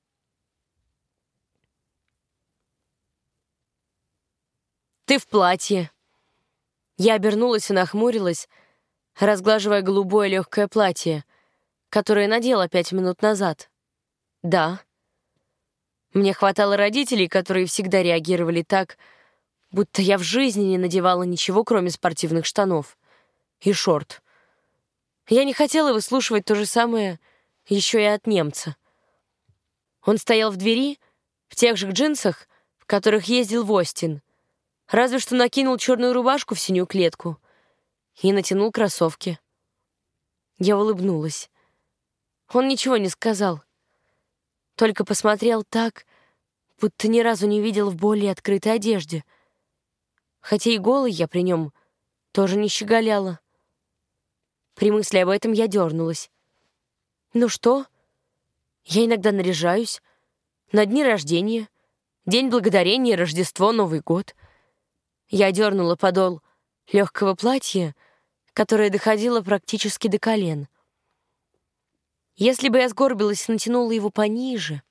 «Ты в платье». Я обернулась и нахмурилась, разглаживая голубое легкое платье, которое надела пять минут назад. «Да». Мне хватало родителей, которые всегда реагировали так, будто я в жизни не надевала ничего, кроме спортивных штанов и шорт. Я не хотела выслушивать то же самое еще и от немца. Он стоял в двери в тех же джинсах, в которых ездил в Остин, разве что накинул черную рубашку в синюю клетку и натянул кроссовки. Я улыбнулась. Он ничего не сказал, только посмотрел так, будто ни разу не видел в более открытой одежде. Хотя и голой я при нем тоже не щеголяла. При мысли об этом я дернулась. «Ну что? Я иногда наряжаюсь. На дни рождения, День Благодарения, Рождество, Новый год». Я дернула подол легкого платья, которое доходило практически до колен. Если бы я сгорбилась и натянула его пониже...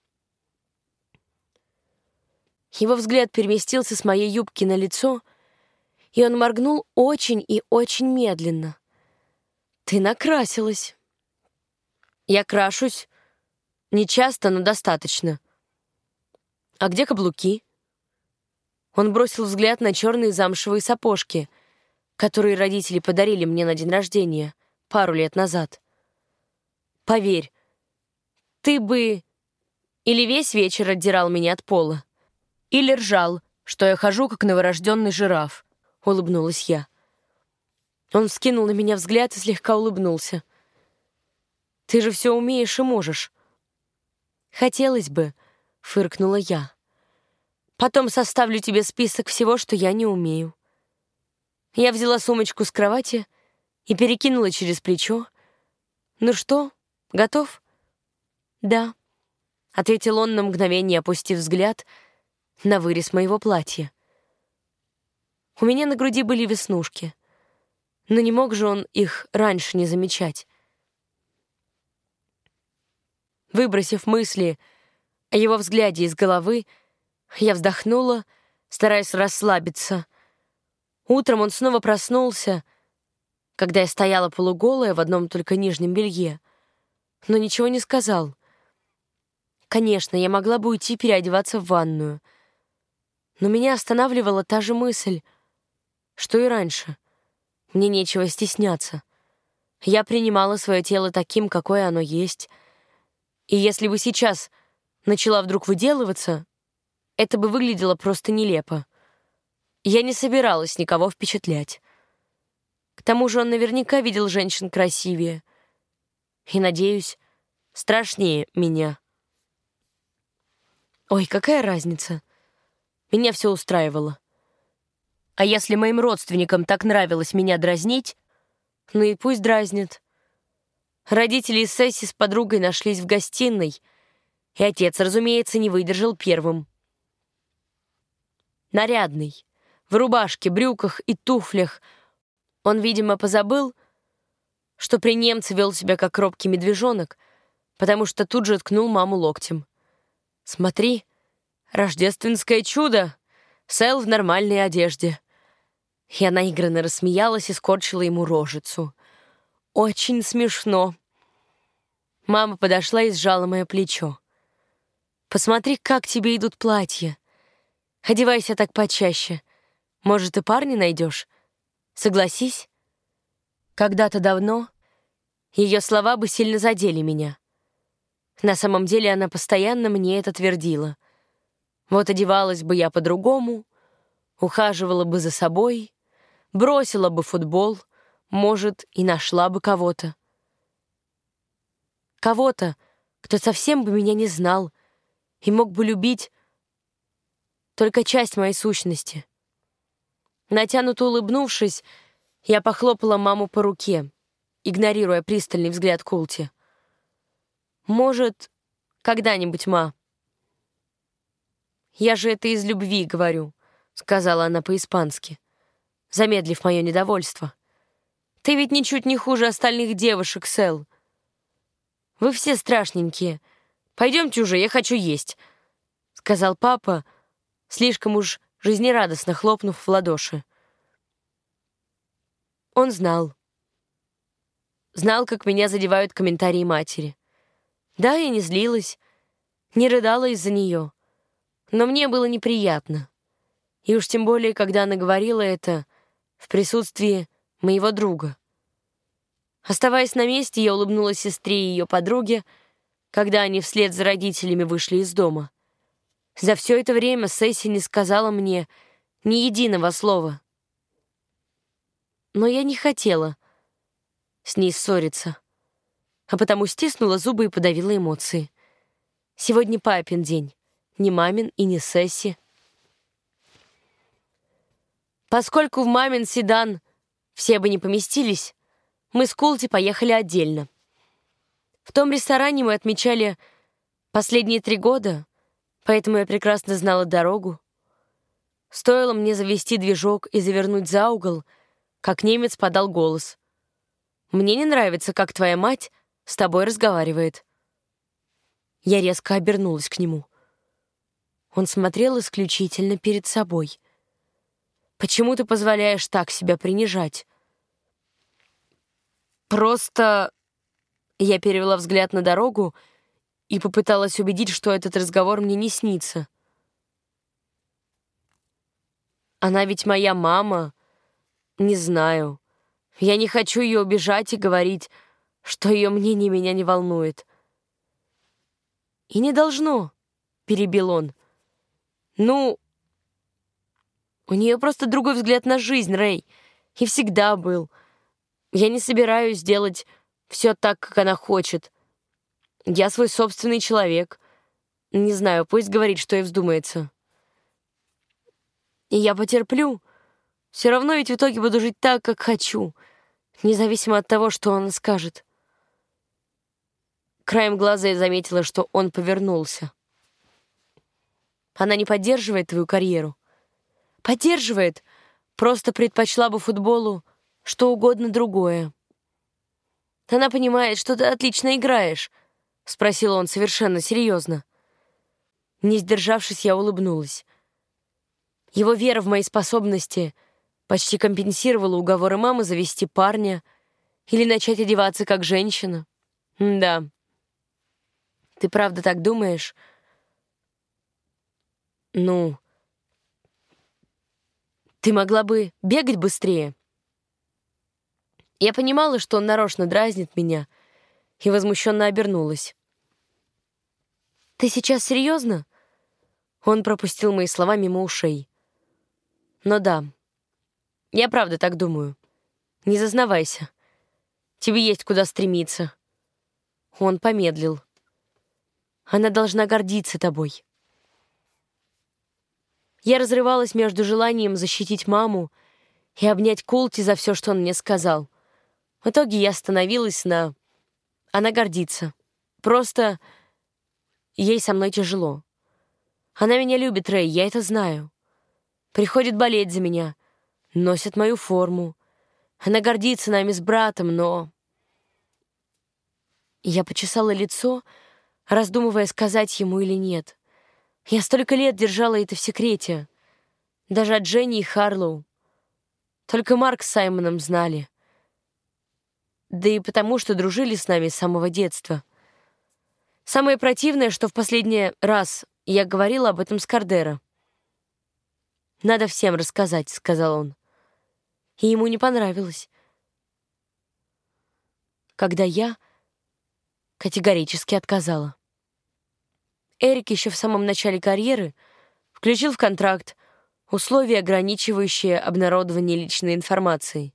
Его взгляд переместился с моей юбки на лицо, и он моргнул очень и очень медленно. «Ты накрасилась». «Я крашусь. Не часто, но достаточно». «А где каблуки?» Он бросил взгляд на черные замшевые сапожки, которые родители подарили мне на день рождения пару лет назад. «Поверь, ты бы или весь вечер отдирал меня от пола, или ржал, что я хожу, как новорожденный жираф», — улыбнулась я. Он вскинул на меня взгляд и слегка улыбнулся. «Ты же все умеешь и можешь». «Хотелось бы, — фыркнула я. «Потом составлю тебе список всего, что я не умею». Я взяла сумочку с кровати и перекинула через плечо. «Ну что, готов?» «Да», — ответил он на мгновение, опустив взгляд на вырез моего платья. У меня на груди были веснушки, но не мог же он их раньше не замечать. Выбросив мысли о его взгляде из головы, я вздохнула, стараясь расслабиться. Утром он снова проснулся, когда я стояла полуголая в одном только нижнем белье, но ничего не сказал. Конечно, я могла бы уйти переодеваться в ванную, но меня останавливала та же мысль, что и раньше. Мне нечего стесняться. Я принимала свое тело таким, какое оно есть, и если бы сейчас начала вдруг выделываться, это бы выглядело просто нелепо. Я не собиралась никого впечатлять. К тому же он наверняка видел женщин красивее и, надеюсь, страшнее меня. Ой, какая разница? Меня все устраивало. А если моим родственникам так нравилось меня дразнить, ну и пусть дразнят. Родители Сесси с подругой нашлись в гостиной, и отец, разумеется, не выдержал первым. Нарядный, в рубашке, брюках и туфлях, он, видимо, позабыл, что при немце вел себя как робкий медвежонок, потому что тут же ткнул маму локтем. «Смотри, рождественское чудо! Сэл в нормальной одежде». Я наигранно рассмеялась и скорчила ему рожицу. «Очень смешно». Мама подошла и сжала мое плечо. «Посмотри, как тебе идут платья. Одевайся так почаще. Может, и парня найдешь? Согласись?» Когда-то давно ее слова бы сильно задели меня. На самом деле она постоянно мне это твердила. Вот одевалась бы я по-другому, ухаживала бы за собой, бросила бы футбол, может, и нашла бы кого-то. Кого-то, кто совсем бы меня не знал и мог бы любить только часть моей сущности. Натянуто улыбнувшись, я похлопала маму по руке, игнорируя пристальный взгляд Култи. «Может, когда-нибудь, ма». «Я же это из любви говорю», — сказала она по-испански, замедлив мое недовольство. «Ты ведь ничуть не хуже остальных девушек, Сэл. Вы все страшненькие. Пойдемте уже, я хочу есть», — сказал папа, слишком уж жизнерадостно хлопнув в ладоши. Он знал. Знал, как меня задевают комментарии матери. Да, я не злилась, не рыдала из-за нее, но мне было неприятно. И уж тем более, когда она говорила это в присутствии моего друга. Оставаясь на месте, я улыбнулась сестре и ее подруге, когда они вслед за родителями вышли из дома. За все это время Сесси не сказала мне ни единого слова. Но я не хотела с ней ссориться, а потому стиснула зубы и подавила эмоции. Сегодня папин день, не мамин и не Сесси. Поскольку в мамин седан все бы не поместились, мы с Култи поехали отдельно. В том ресторане мы отмечали последние три года, поэтому я прекрасно знала дорогу. Стоило мне завести движок и завернуть за угол, как немец подал голос. «Мне не нравится, как твоя мать с тобой разговаривает». Я резко обернулась к нему. Он смотрел исключительно перед собой. «Почему ты позволяешь так себя принижать?» «Просто...» Я перевела взгляд на дорогу и попыталась убедить, что этот разговор мне не снится. Она ведь моя мама. Не знаю. Я не хочу ее обижать и говорить, что ее мнение меня не волнует. «И не должно», — перебил он. «Ну, у нее просто другой взгляд на жизнь, Рэй, и всегда был. Я не собираюсь делать все так, как она хочет. Я свой собственный человек. Не знаю, пусть говорит, что ей вздумается. И я потерплю. Все равно ведь в итоге буду жить так, как хочу, независимо от того, что он скажет. Краем глаза я заметила, что он повернулся. Она не поддерживает твою карьеру? Поддерживает, просто предпочла бы футболу что угодно другое. Она понимает, что ты отлично играешь, спросил он совершенно серьезно. Не сдержавшись, я улыбнулась. Его вера в мои способности почти компенсировала уговоры мамы завести парня или начать одеваться как женщина. Да. Ты правда так думаешь? Ну, ты могла бы бегать быстрее. Я понимала, что он нарочно дразнит меня, и возмущенно обернулась. «Ты сейчас серьезно?» Он пропустил мои слова мимо ушей. «Но да, я правда так думаю. Не зазнавайся. Тебе есть куда стремиться». Он помедлил. «Она должна гордиться тобой». Я разрывалась между желанием защитить маму и обнять Култи за все, что он мне сказал. В итоге я остановилась на «она гордится». Просто ей со мной тяжело. Она меня любит, Рэй, я это знаю. Приходит болеть за меня, носит мою форму. Она гордится нами с братом, но... Я почесала лицо, раздумывая, сказать ему или нет. Я столько лет держала это в секрете. Даже от Дженни и Харлоу. Только Марк с Саймоном знали. Да и потому, что дружили с нами с самого детства. Самое противное, что в последний раз я говорила об этом с Кардеро. «Надо всем рассказать», — сказал он. И ему не понравилось. Когда я категорически отказала. Эрик еще в самом начале карьеры включил в контракт условия, ограничивающие обнародование личной информации.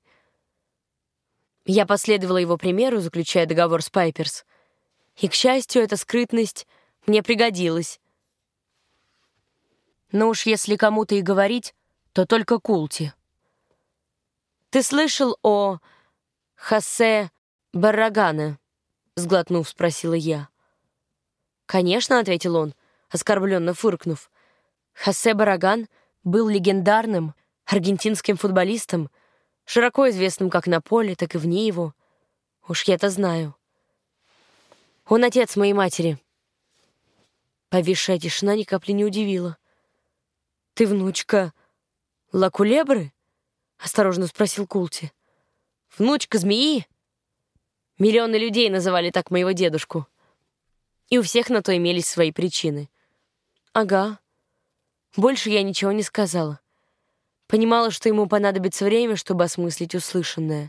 Я последовала его примеру, заключая договор с Пайперс. И, к счастью, эта скрытность мне пригодилась. Но уж если кому-то и говорить, то только Култи. «Ты слышал о Хосе Баррагане?» — сглотнув, спросила я. «Конечно», — ответил он, оскорбленно фыркнув. Хосе Барраган был легендарным аргентинским футболистом, широко известным как на поле, так и вне его. Уж я-то знаю. Он отец моей матери. Повисшая тишина ни капли не удивила. «Ты внучка Ла Кулебры?» — осторожно спросил Култи. «Внучка змеи?» Миллионы людей называли так моего дедушку. И у всех на то имелись свои причины. «Ага». Больше я ничего не сказала. Понимала, что ему понадобится время, чтобы осмыслить услышанное.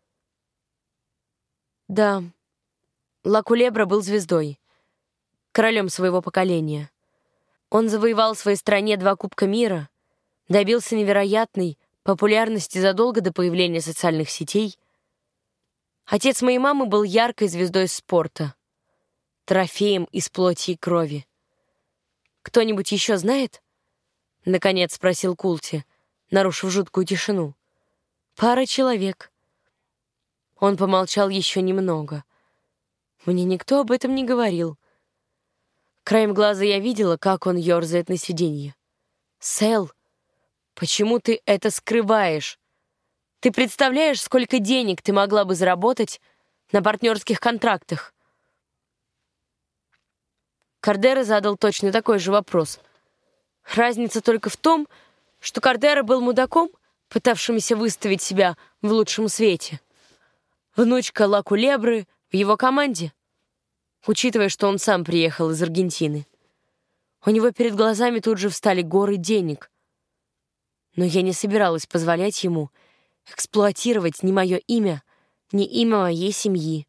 Да, Ла Кулебра был звездой, королем своего поколения. Он завоевал в своей стране два Кубка мира, добился невероятной популярности задолго до появления социальных сетей. Отец моей мамы был яркой звездой спорта, трофеем из плоти и крови. «Кто-нибудь еще знает?» — наконец спросил Култи, нарушив жуткую тишину. «Пара человек». Он помолчал еще немного. Мне никто об этом не говорил. Краем глаза я видела, как он ерзает на сиденье. «Сэл, почему ты это скрываешь? Ты представляешь, сколько денег ты могла бы заработать на партнерских контрактах?» Кардеро задал точно такой же вопрос. Разница только в том, что Кардеро был мудаком, пытавшимся выставить себя в лучшем свете. Внучка Ла Кулебры в его команде, учитывая, что он сам приехал из Аргентины. У него перед глазами тут же встали горы денег. Но я не собиралась позволять ему эксплуатировать ни мое имя, ни имя моей семьи.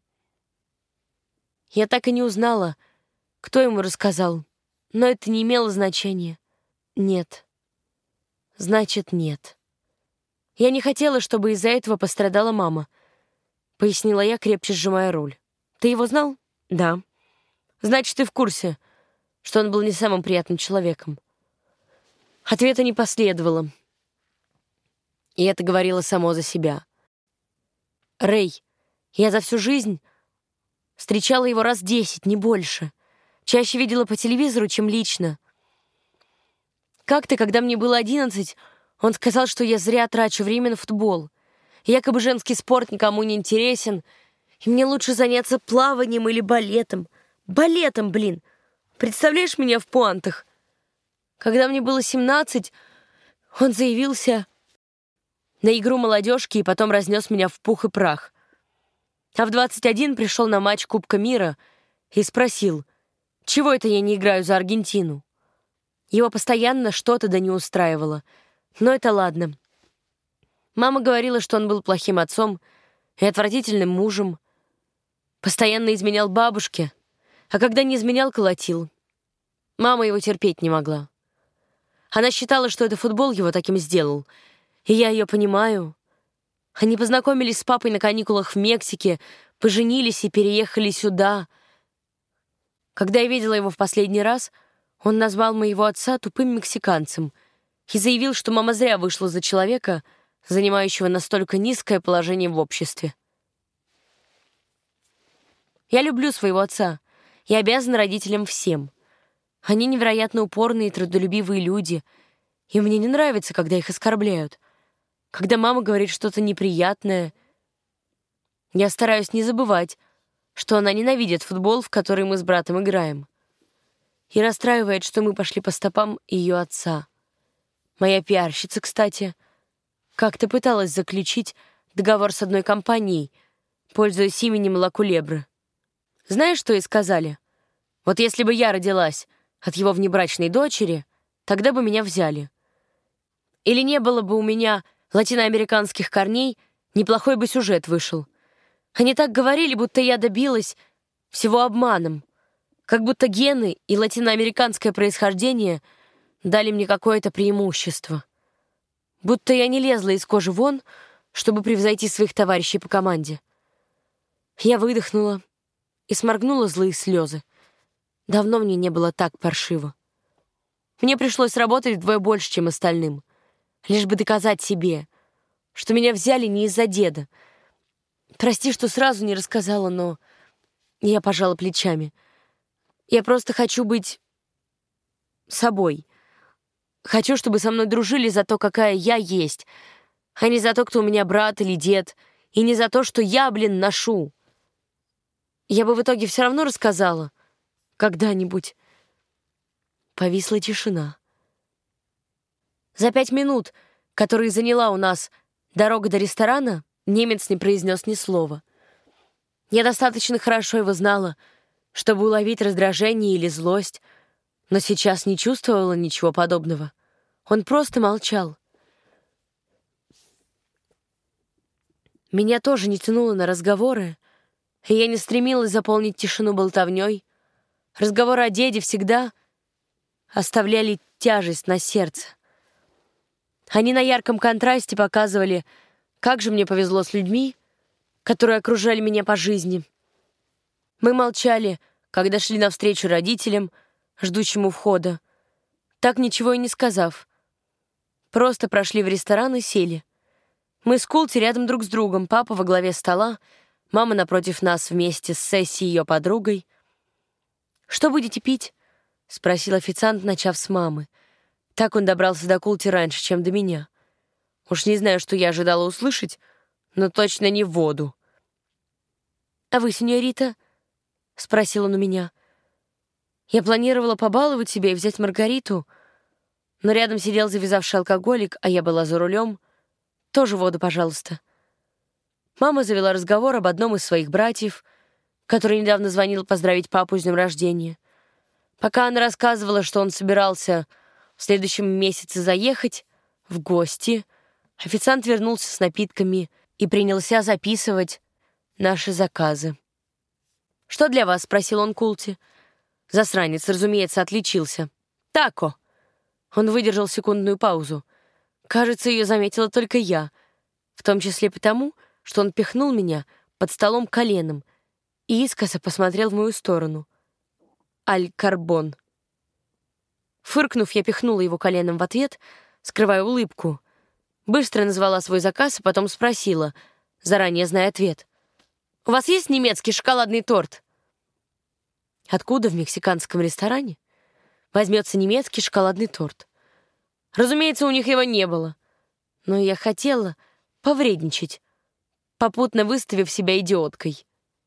Я так и не узнала, кто ему рассказал, но это не имело значения. Нет. Значит, нет. Я не хотела, чтобы из-за этого пострадала мама, пояснила я, крепче сжимая руль. Ты его знал? Да. Значит, ты в курсе, что он был не самым приятным человеком. Ответа не последовало. И это говорило само за себя. Рэй, я за всю жизнь встречала его раз десять, не больше. Чаще видела по телевизору, чем лично. Как-то, когда мне было одиннадцать, он сказал, что я зря трачу время на футбол. Якобы женский спорт никому не интересен, и мне лучше заняться плаванием или балетом. Балетом, блин! Представляешь меня в пуантах? Когда мне было семнадцать, он заявился на игру молодежки и потом разнес меня в пух и прах. А в двадцать один пришел на матч Кубка мира и спросил, чего это я не играю за Аргентину. Его постоянно что-то да не устраивало. Но это ладно. Мама говорила, что он был плохим отцом и отвратительным мужем. Постоянно изменял бабушке, а когда не изменял, колотил. Мама его терпеть не могла. Она считала, что это футбол его таким сделал, и я ее понимаю. Они познакомились с папой на каникулах в Мексике, поженились и переехали сюда. Когда я видела его в последний раз, он назвал моего отца тупым мексиканцем и заявил, что мама зря вышла за человека, занимающего настолько низкое положение в обществе. Я люблю своего отца и обязана родителям всем. Они невероятно упорные и трудолюбивые люди, и мне не нравится, когда их оскорбляют. Когда мама говорит что-то неприятное, я стараюсь не забывать, что она ненавидит футбол, в который мы с братом играем. И расстраивает, что мы пошли по стопам ее отца. Моя пиарщица, кстати, как-то пыталась заключить договор с одной компанией, пользуясь именем Ла Кулебры. Знаешь, что ей сказали? Вот если бы я родилась от его внебрачной дочери, тогда бы меня взяли. Или не было бы у меня латиноамериканских корней, неплохой бы сюжет вышел. Они так говорили, будто я добилась всего обманом, как будто гены и латиноамериканское происхождение дали мне какое-то преимущество. Будто я не лезла из кожи вон, чтобы превзойти своих товарищей по команде. Я выдохнула и сморгнула злые слезы. Давно мне не было так паршиво. Мне пришлось работать вдвое больше, чем остальным, лишь бы доказать себе, что меня взяли не из-за деда. Прости, что сразу не рассказала, но я пожала плечами. Я просто хочу быть собой. Хочу, чтобы со мной дружили за то, какая я есть, а не за то, кто у меня брат или дед, и не за то, что я, блин, ношу. Я бы в итоге все равно рассказала. Когда-нибудь. Повисла тишина. За пять минут, которые заняла у нас дорога до ресторана, немец не произнес ни слова. Я достаточно хорошо его знала, чтобы уловить раздражение или злость, но сейчас не чувствовала ничего подобного. Он просто молчал. Меня тоже не тянуло на разговоры, и я не стремилась заполнить тишину болтовнёй. Разговоры о деде всегда оставляли тяжесть на сердце. Они на ярком контрасте показывали, как же мне повезло с людьми, которые окружали меня по жизни. Мы молчали, когда шли навстречу родителям, ждущим у входа, так ничего и не сказав. Просто прошли в ресторан и сели. Мы с Култи рядом друг с другом, папа во главе стола, мама напротив нас вместе с Сесси и ее подругой. «Что будете пить?» — спросил официант, начав с мамы. Так он добрался до Култи раньше, чем до меня. Уж не знаю, что я ожидала услышать, но точно не воду. «А вы, сеньорита?» — спросил он у меня. Я планировала побаловать себя и взять Маргариту, но рядом сидел завязавший алкоголик, а я была за рулем. «Тоже воду, пожалуйста». Мама завела разговор об одном из своих братьев, который недавно звонил поздравить папу с днем рождения. Пока она рассказывала, что он собирался в следующем месяце заехать в гости, официант вернулся с напитками и принялся записывать наши заказы. «Что для вас?» — спросил он Култи. Засранец, разумеется, отличился. «Тако!» Он выдержал секундную паузу. Кажется, ее заметила только я, в том числе потому, что он пихнул меня под столом коленом и искоса посмотрел в мою сторону. «Аль-Карбон». Фыркнув, я пихнула его коленом в ответ, скрывая улыбку. Быстро назвала свой заказ, а потом спросила, заранее зная ответ. «У вас есть немецкий шоколадный торт?» Откуда в мексиканском ресторане возьмется немецкий шоколадный торт? Разумеется, у них его не было. Но я хотела повредничать, попутно выставив себя идиоткой.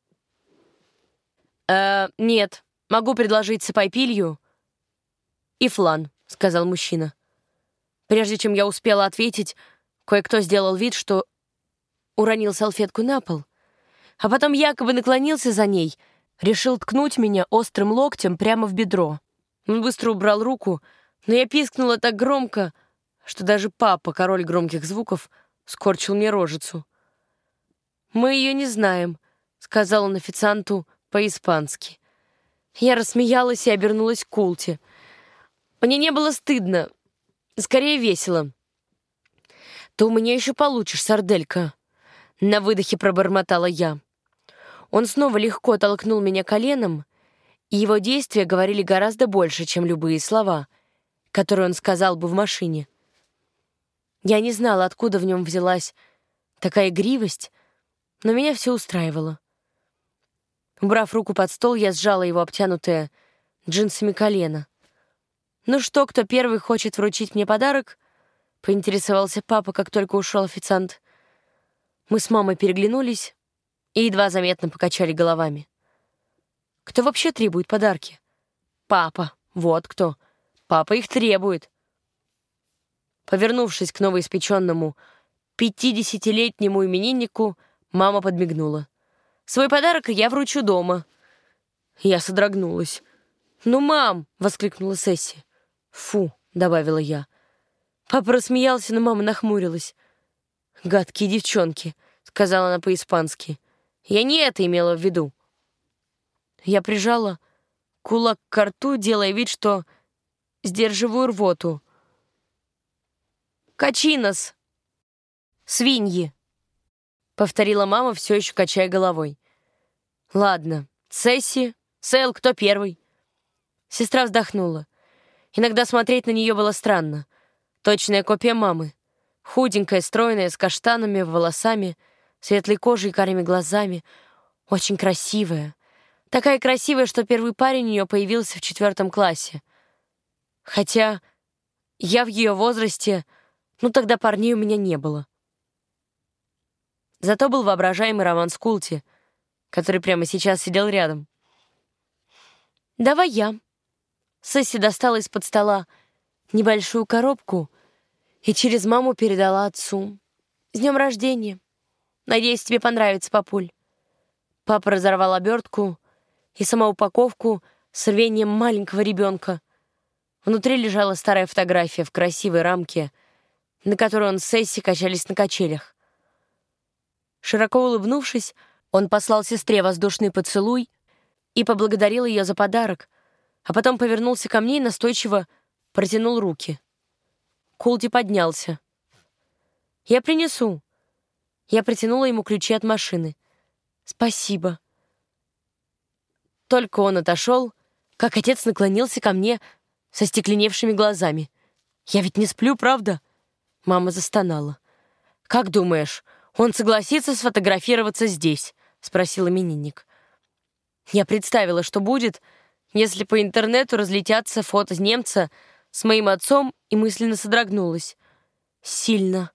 «Э, нет, могу предложить сапайпилью и флан», — сказал мужчина. Прежде чем я успела ответить, кое-кто сделал вид, что уронил салфетку на пол, а потом якобы наклонился за ней, решил ткнуть меня острым локтем прямо в бедро. Он быстро убрал руку, но я пискнула так громко, что даже папа, король громких звуков, скорчил мне рожицу. «Мы ее не знаем», — сказал он официанту по-испански. Я рассмеялась и обернулась к Култи. Мне не было стыдно, скорее весело. «Ты у меня еще получишь, сарделька», — на выдохе пробормотала я. Он снова легко толкнул меня коленом, и его действия говорили гораздо больше, чем любые слова, которые он сказал бы в машине. Я не знала, откуда в нем взялась такая игривость, но меня все устраивало. Убрав руку под стол, я сжала его обтянутое джинсами колено. «Ну что, кто первый хочет вручить мне подарок?» — поинтересовался папа, как только ушел официант. Мы с мамой переглянулись и едва заметно покачали головами. Кто вообще требует подарки? Папа. Вот кто. Папа их требует. Повернувшись к новоиспеченному пятидесятилетнему имениннику, мама подмигнула. «Свой подарок я вручу дома». Я содрогнулась. «Ну, мам!» — воскликнула Сесси. «Фу!» — добавила я. Папа рассмеялся, но мама нахмурилась. «Гадкие девчонки», — сказала она по-испански. «Я не это имела в виду». Я прижала кулак к рту, делая вид, что сдерживаю рвоту. «Качинос! Свиньи!» — повторила мама, все еще качая головой. «Ладно, Сесси, Сэл, кто первый?» Сестра вздохнула. Иногда смотреть на нее было странно. Точная копия мамы. Худенькая, стройная, с каштанами, волосами, светлой кожей и карими глазами. Очень красивая. Такая красивая, что первый парень у нее появился в четвертом классе. Хотя я в ее возрасте, ну тогда парней у меня не было. Зато был воображаемый роман с Култи, который прямо сейчас сидел рядом. «Давай я». Сесси достала из-под стола небольшую коробку и через маму передала отцу. «С днем рождения! Надеюсь, тебе понравится, папуль». Папа разорвал обертку и сама упаковку с рвением маленького ребенка. Внутри лежала старая фотография в красивой рамке, на которой он с Сесси качались на качелях. Широко улыбнувшись, он послал сестре воздушный поцелуй и поблагодарил ее за подарок, а потом повернулся ко мне и настойчиво протянул руки. Култи поднялся. «Я принесу». Я протянула ему ключи от машины. «Спасибо». Только он отошел, как отец наклонился ко мне со стекленевшими глазами. «Я ведь не сплю, правда?» Мама застонала. «Как думаешь, он согласится сфотографироваться здесь?» — спросил именинник. Я представила, что будет, если по интернету разлетятся фото немца с моим отцом, и мысленно содрогнулась. Сильно.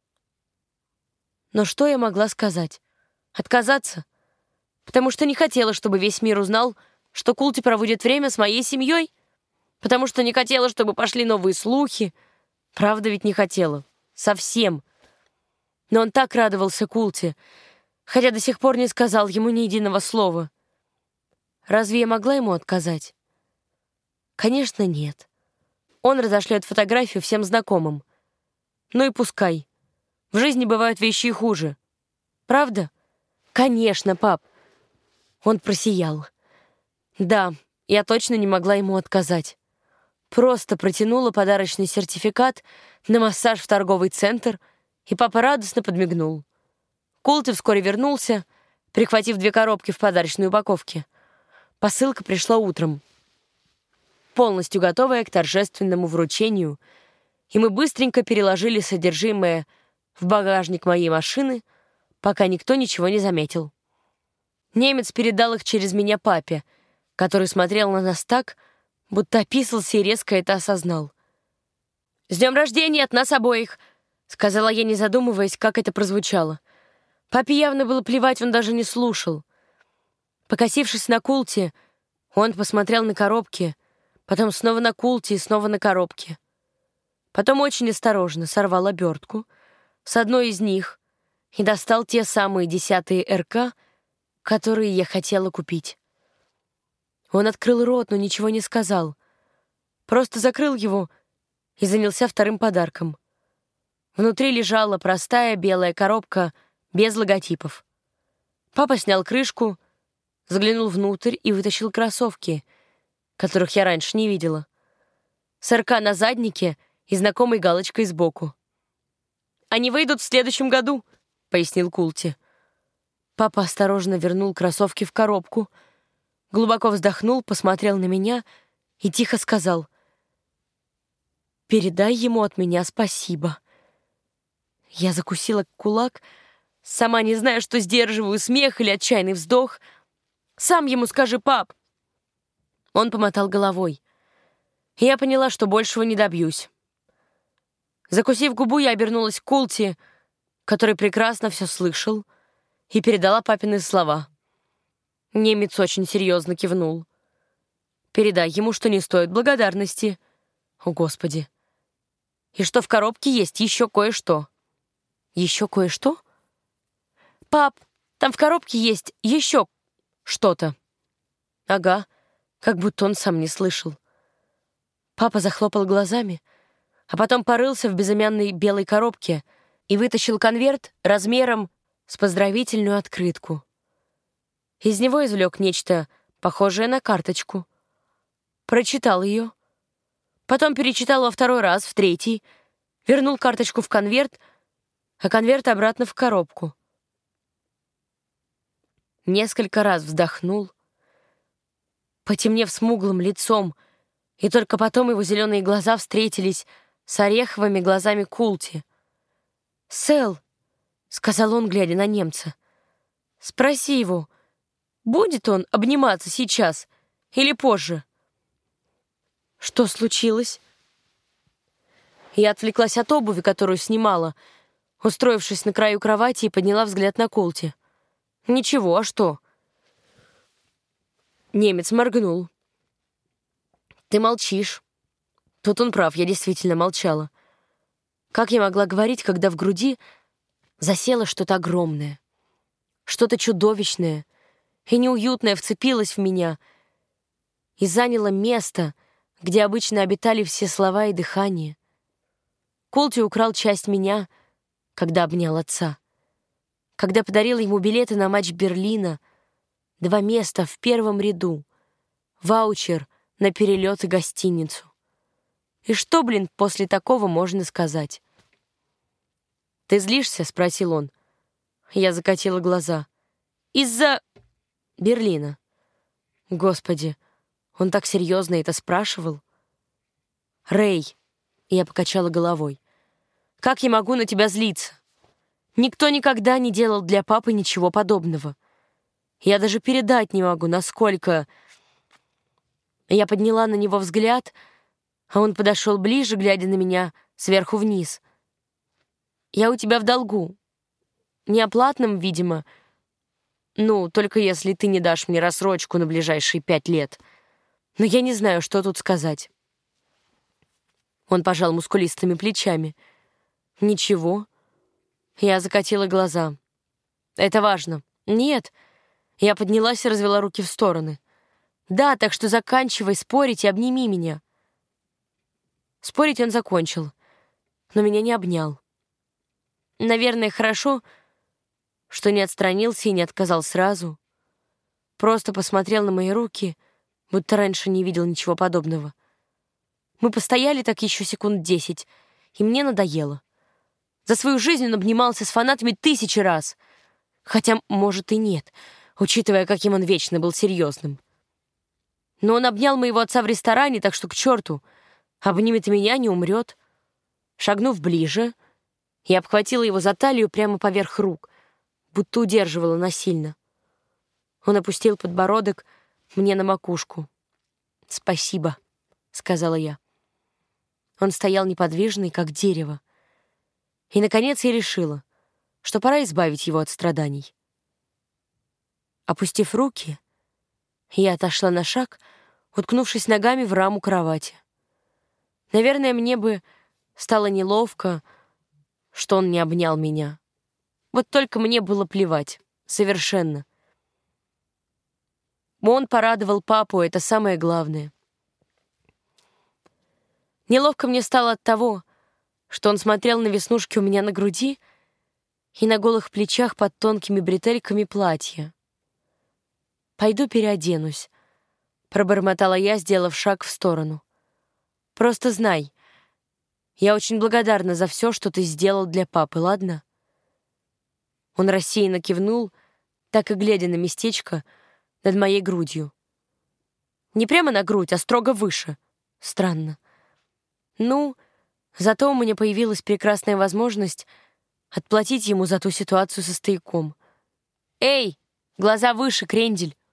Но что я могла сказать? Отказаться? Потому что не хотела, чтобы весь мир узнал, что Култи проводит время с моей семьей? Потому что не хотела, чтобы пошли новые слухи? Правда ведь не хотела. Совсем. Но он так радовался Култи, хотя до сих пор не сказал ему ни единого слова. Разве я могла ему отказать? Конечно, нет. Он разошлет фотографию всем знакомым. Ну и пускай. В жизни бывают вещи и хуже. Правда? Конечно, пап. Он просиял. Да, я точно не могла ему отказать. Просто протянула подарочный сертификат на массаж в торговый центр, и папа радостно подмигнул. Култи вскоре вернулся, прихватив две коробки в подарочной упаковке. Посылка пришла утром. полностью готовая к торжественному вручению, и мы быстренько переложили содержимое в багажник моей машины, пока никто ничего не заметил. Немец передал их через меня папе, который смотрел на нас так, будто описался и резко это осознал. «С днем рождения от нас обоих!» — сказала я, не задумываясь, как это прозвучало. Папе явно было плевать, он даже не слушал. Покосившись на Култи, он посмотрел на коробки, потом снова на Култи и снова на коробки. Потом очень осторожно сорвал обертку с одной из них и достал те самые десятые РК, которые я хотела купить. Он открыл рот, но ничего не сказал. Просто закрыл его и занялся вторым подарком. Внутри лежала простая белая коробка без логотипов. Папа снял крышку, заглянул внутрь и вытащил кроссовки, которых я раньше не видела. С РК на заднике и знакомой галочкой сбоку. «Они выйдут в следующем году», — пояснил Култи. Папа осторожно вернул кроссовки в коробку, глубоко вздохнул, посмотрел на меня и тихо сказал: «Передай ему от меня спасибо». Я закусила кулак, сама не зная, что сдерживаю, смех или отчаянный вздох. «Сам ему скажи, пап!» Он помотал головой. И я поняла, что большего не добьюсь. Закусив губу, я обернулась к Култи, который прекрасно все слышал, и передала папины слова. Немец очень серьезно кивнул. «Передай ему, что не стоит благодарности». О, Господи! И что в коробке есть еще кое-что. Еще кое-что? «Пап, там в коробке есть еще что-то». Ага, как будто он сам не слышал. Папа захлопал глазами, а потом порылся в безымянной белой коробке и вытащил конверт размером с поздравительную открытку. Из него извлек нечто похожее на карточку. Прочитал ее. Потом перечитал во второй раз, в третий, вернул карточку в конверт, а конверт обратно в коробку. Несколько раз вздохнул, потемнев смуглым лицом, и только потом его зеленые глаза встретились с ореховыми глазами Култи. «Сэл», — сказал он, глядя на немца, — «спроси его, будет он обниматься сейчас или позже?» «Что случилось?» Я отвлеклась от обуви, которую снимала, устроившись на краю кровати, и подняла взгляд на Култи. «Ничего, а что?» Немец моргнул. «Ты молчишь». Тут он прав, я действительно молчала. Как я могла говорить, когда в груди засело что-то огромное, что-то чудовищное и неуютное вцепилось в меня и заняло место, где обычно обитали все слова и дыхание. Култи украл часть меня, когда обнял отца, когда подарил ему билеты на матч Берлина, два места в первом ряду, ваучер на перелет и гостиницу. И что, блин, после такого можно сказать? «Ты злишься?» — спросил он. Я закатила глаза. «Из-за Берлина». Господи, он так серьезно это спрашивал. «Рэй», — я покачала головой, — «как я могу на тебя злиться? Никто никогда не делал для папы ничего подобного. Я даже передать не могу, насколько...» Я подняла на него взгляд, а он подошел ближе, глядя на меня сверху вниз. «Я у тебя в долгу. Неоплатном, видимо. Ну, только если ты не дашь мне рассрочку на ближайшие пять лет. Но я не знаю, что тут сказать». Он пожал мускулистыми плечами. «Ничего». Я закатила глаза. «Это важно». «Нет». Я поднялась и развела руки в стороны. «Да, так что заканчивай спорить и обними меня». Спорить он закончил, но меня не обнял. Наверное, хорошо, что не отстранился и не отказал сразу. Просто посмотрел на мои руки, будто раньше не видел ничего подобного. Мы постояли так еще секунд десять, и мне надоело. За свою жизнь он обнимался с фанатами тысячи раз. Хотя, может, и нет, учитывая, каким он вечно был серьезным. Но он обнял моего отца в ресторане, так что к черту. Обнимет меня, не умрет. Шагнув ближе, я обхватила его за талию прямо поверх рук, будто удерживала насильно. Он опустил подбородок мне на макушку. «Спасибо», — сказала я. Он стоял неподвижный, как дерево. И, наконец, я решила, что пора избавить его от страданий. Опустив руки, я отошла на шаг, уткнувшись ногами в раму кровати. Наверное, мне бы стало неловко, что он не обнял меня. Вот только мне было плевать. Совершенно. Он порадовал папу, это самое главное. Неловко мне стало от того, что он смотрел на веснушки у меня на груди и на голых плечах под тонкими бретельками платья. «Пойду переоденусь», — пробормотала я, сделав шаг в сторону. «Просто знай, я очень благодарна за все, что ты сделал для папы, ладно?» Он рассеянно кивнул, так и глядя на местечко над моей грудью. Не прямо на грудь, а строго выше. Странно. Ну, зато у меня появилась прекрасная возможность отплатить ему за ту ситуацию со стояком. «Эй, глаза выше, крендель!»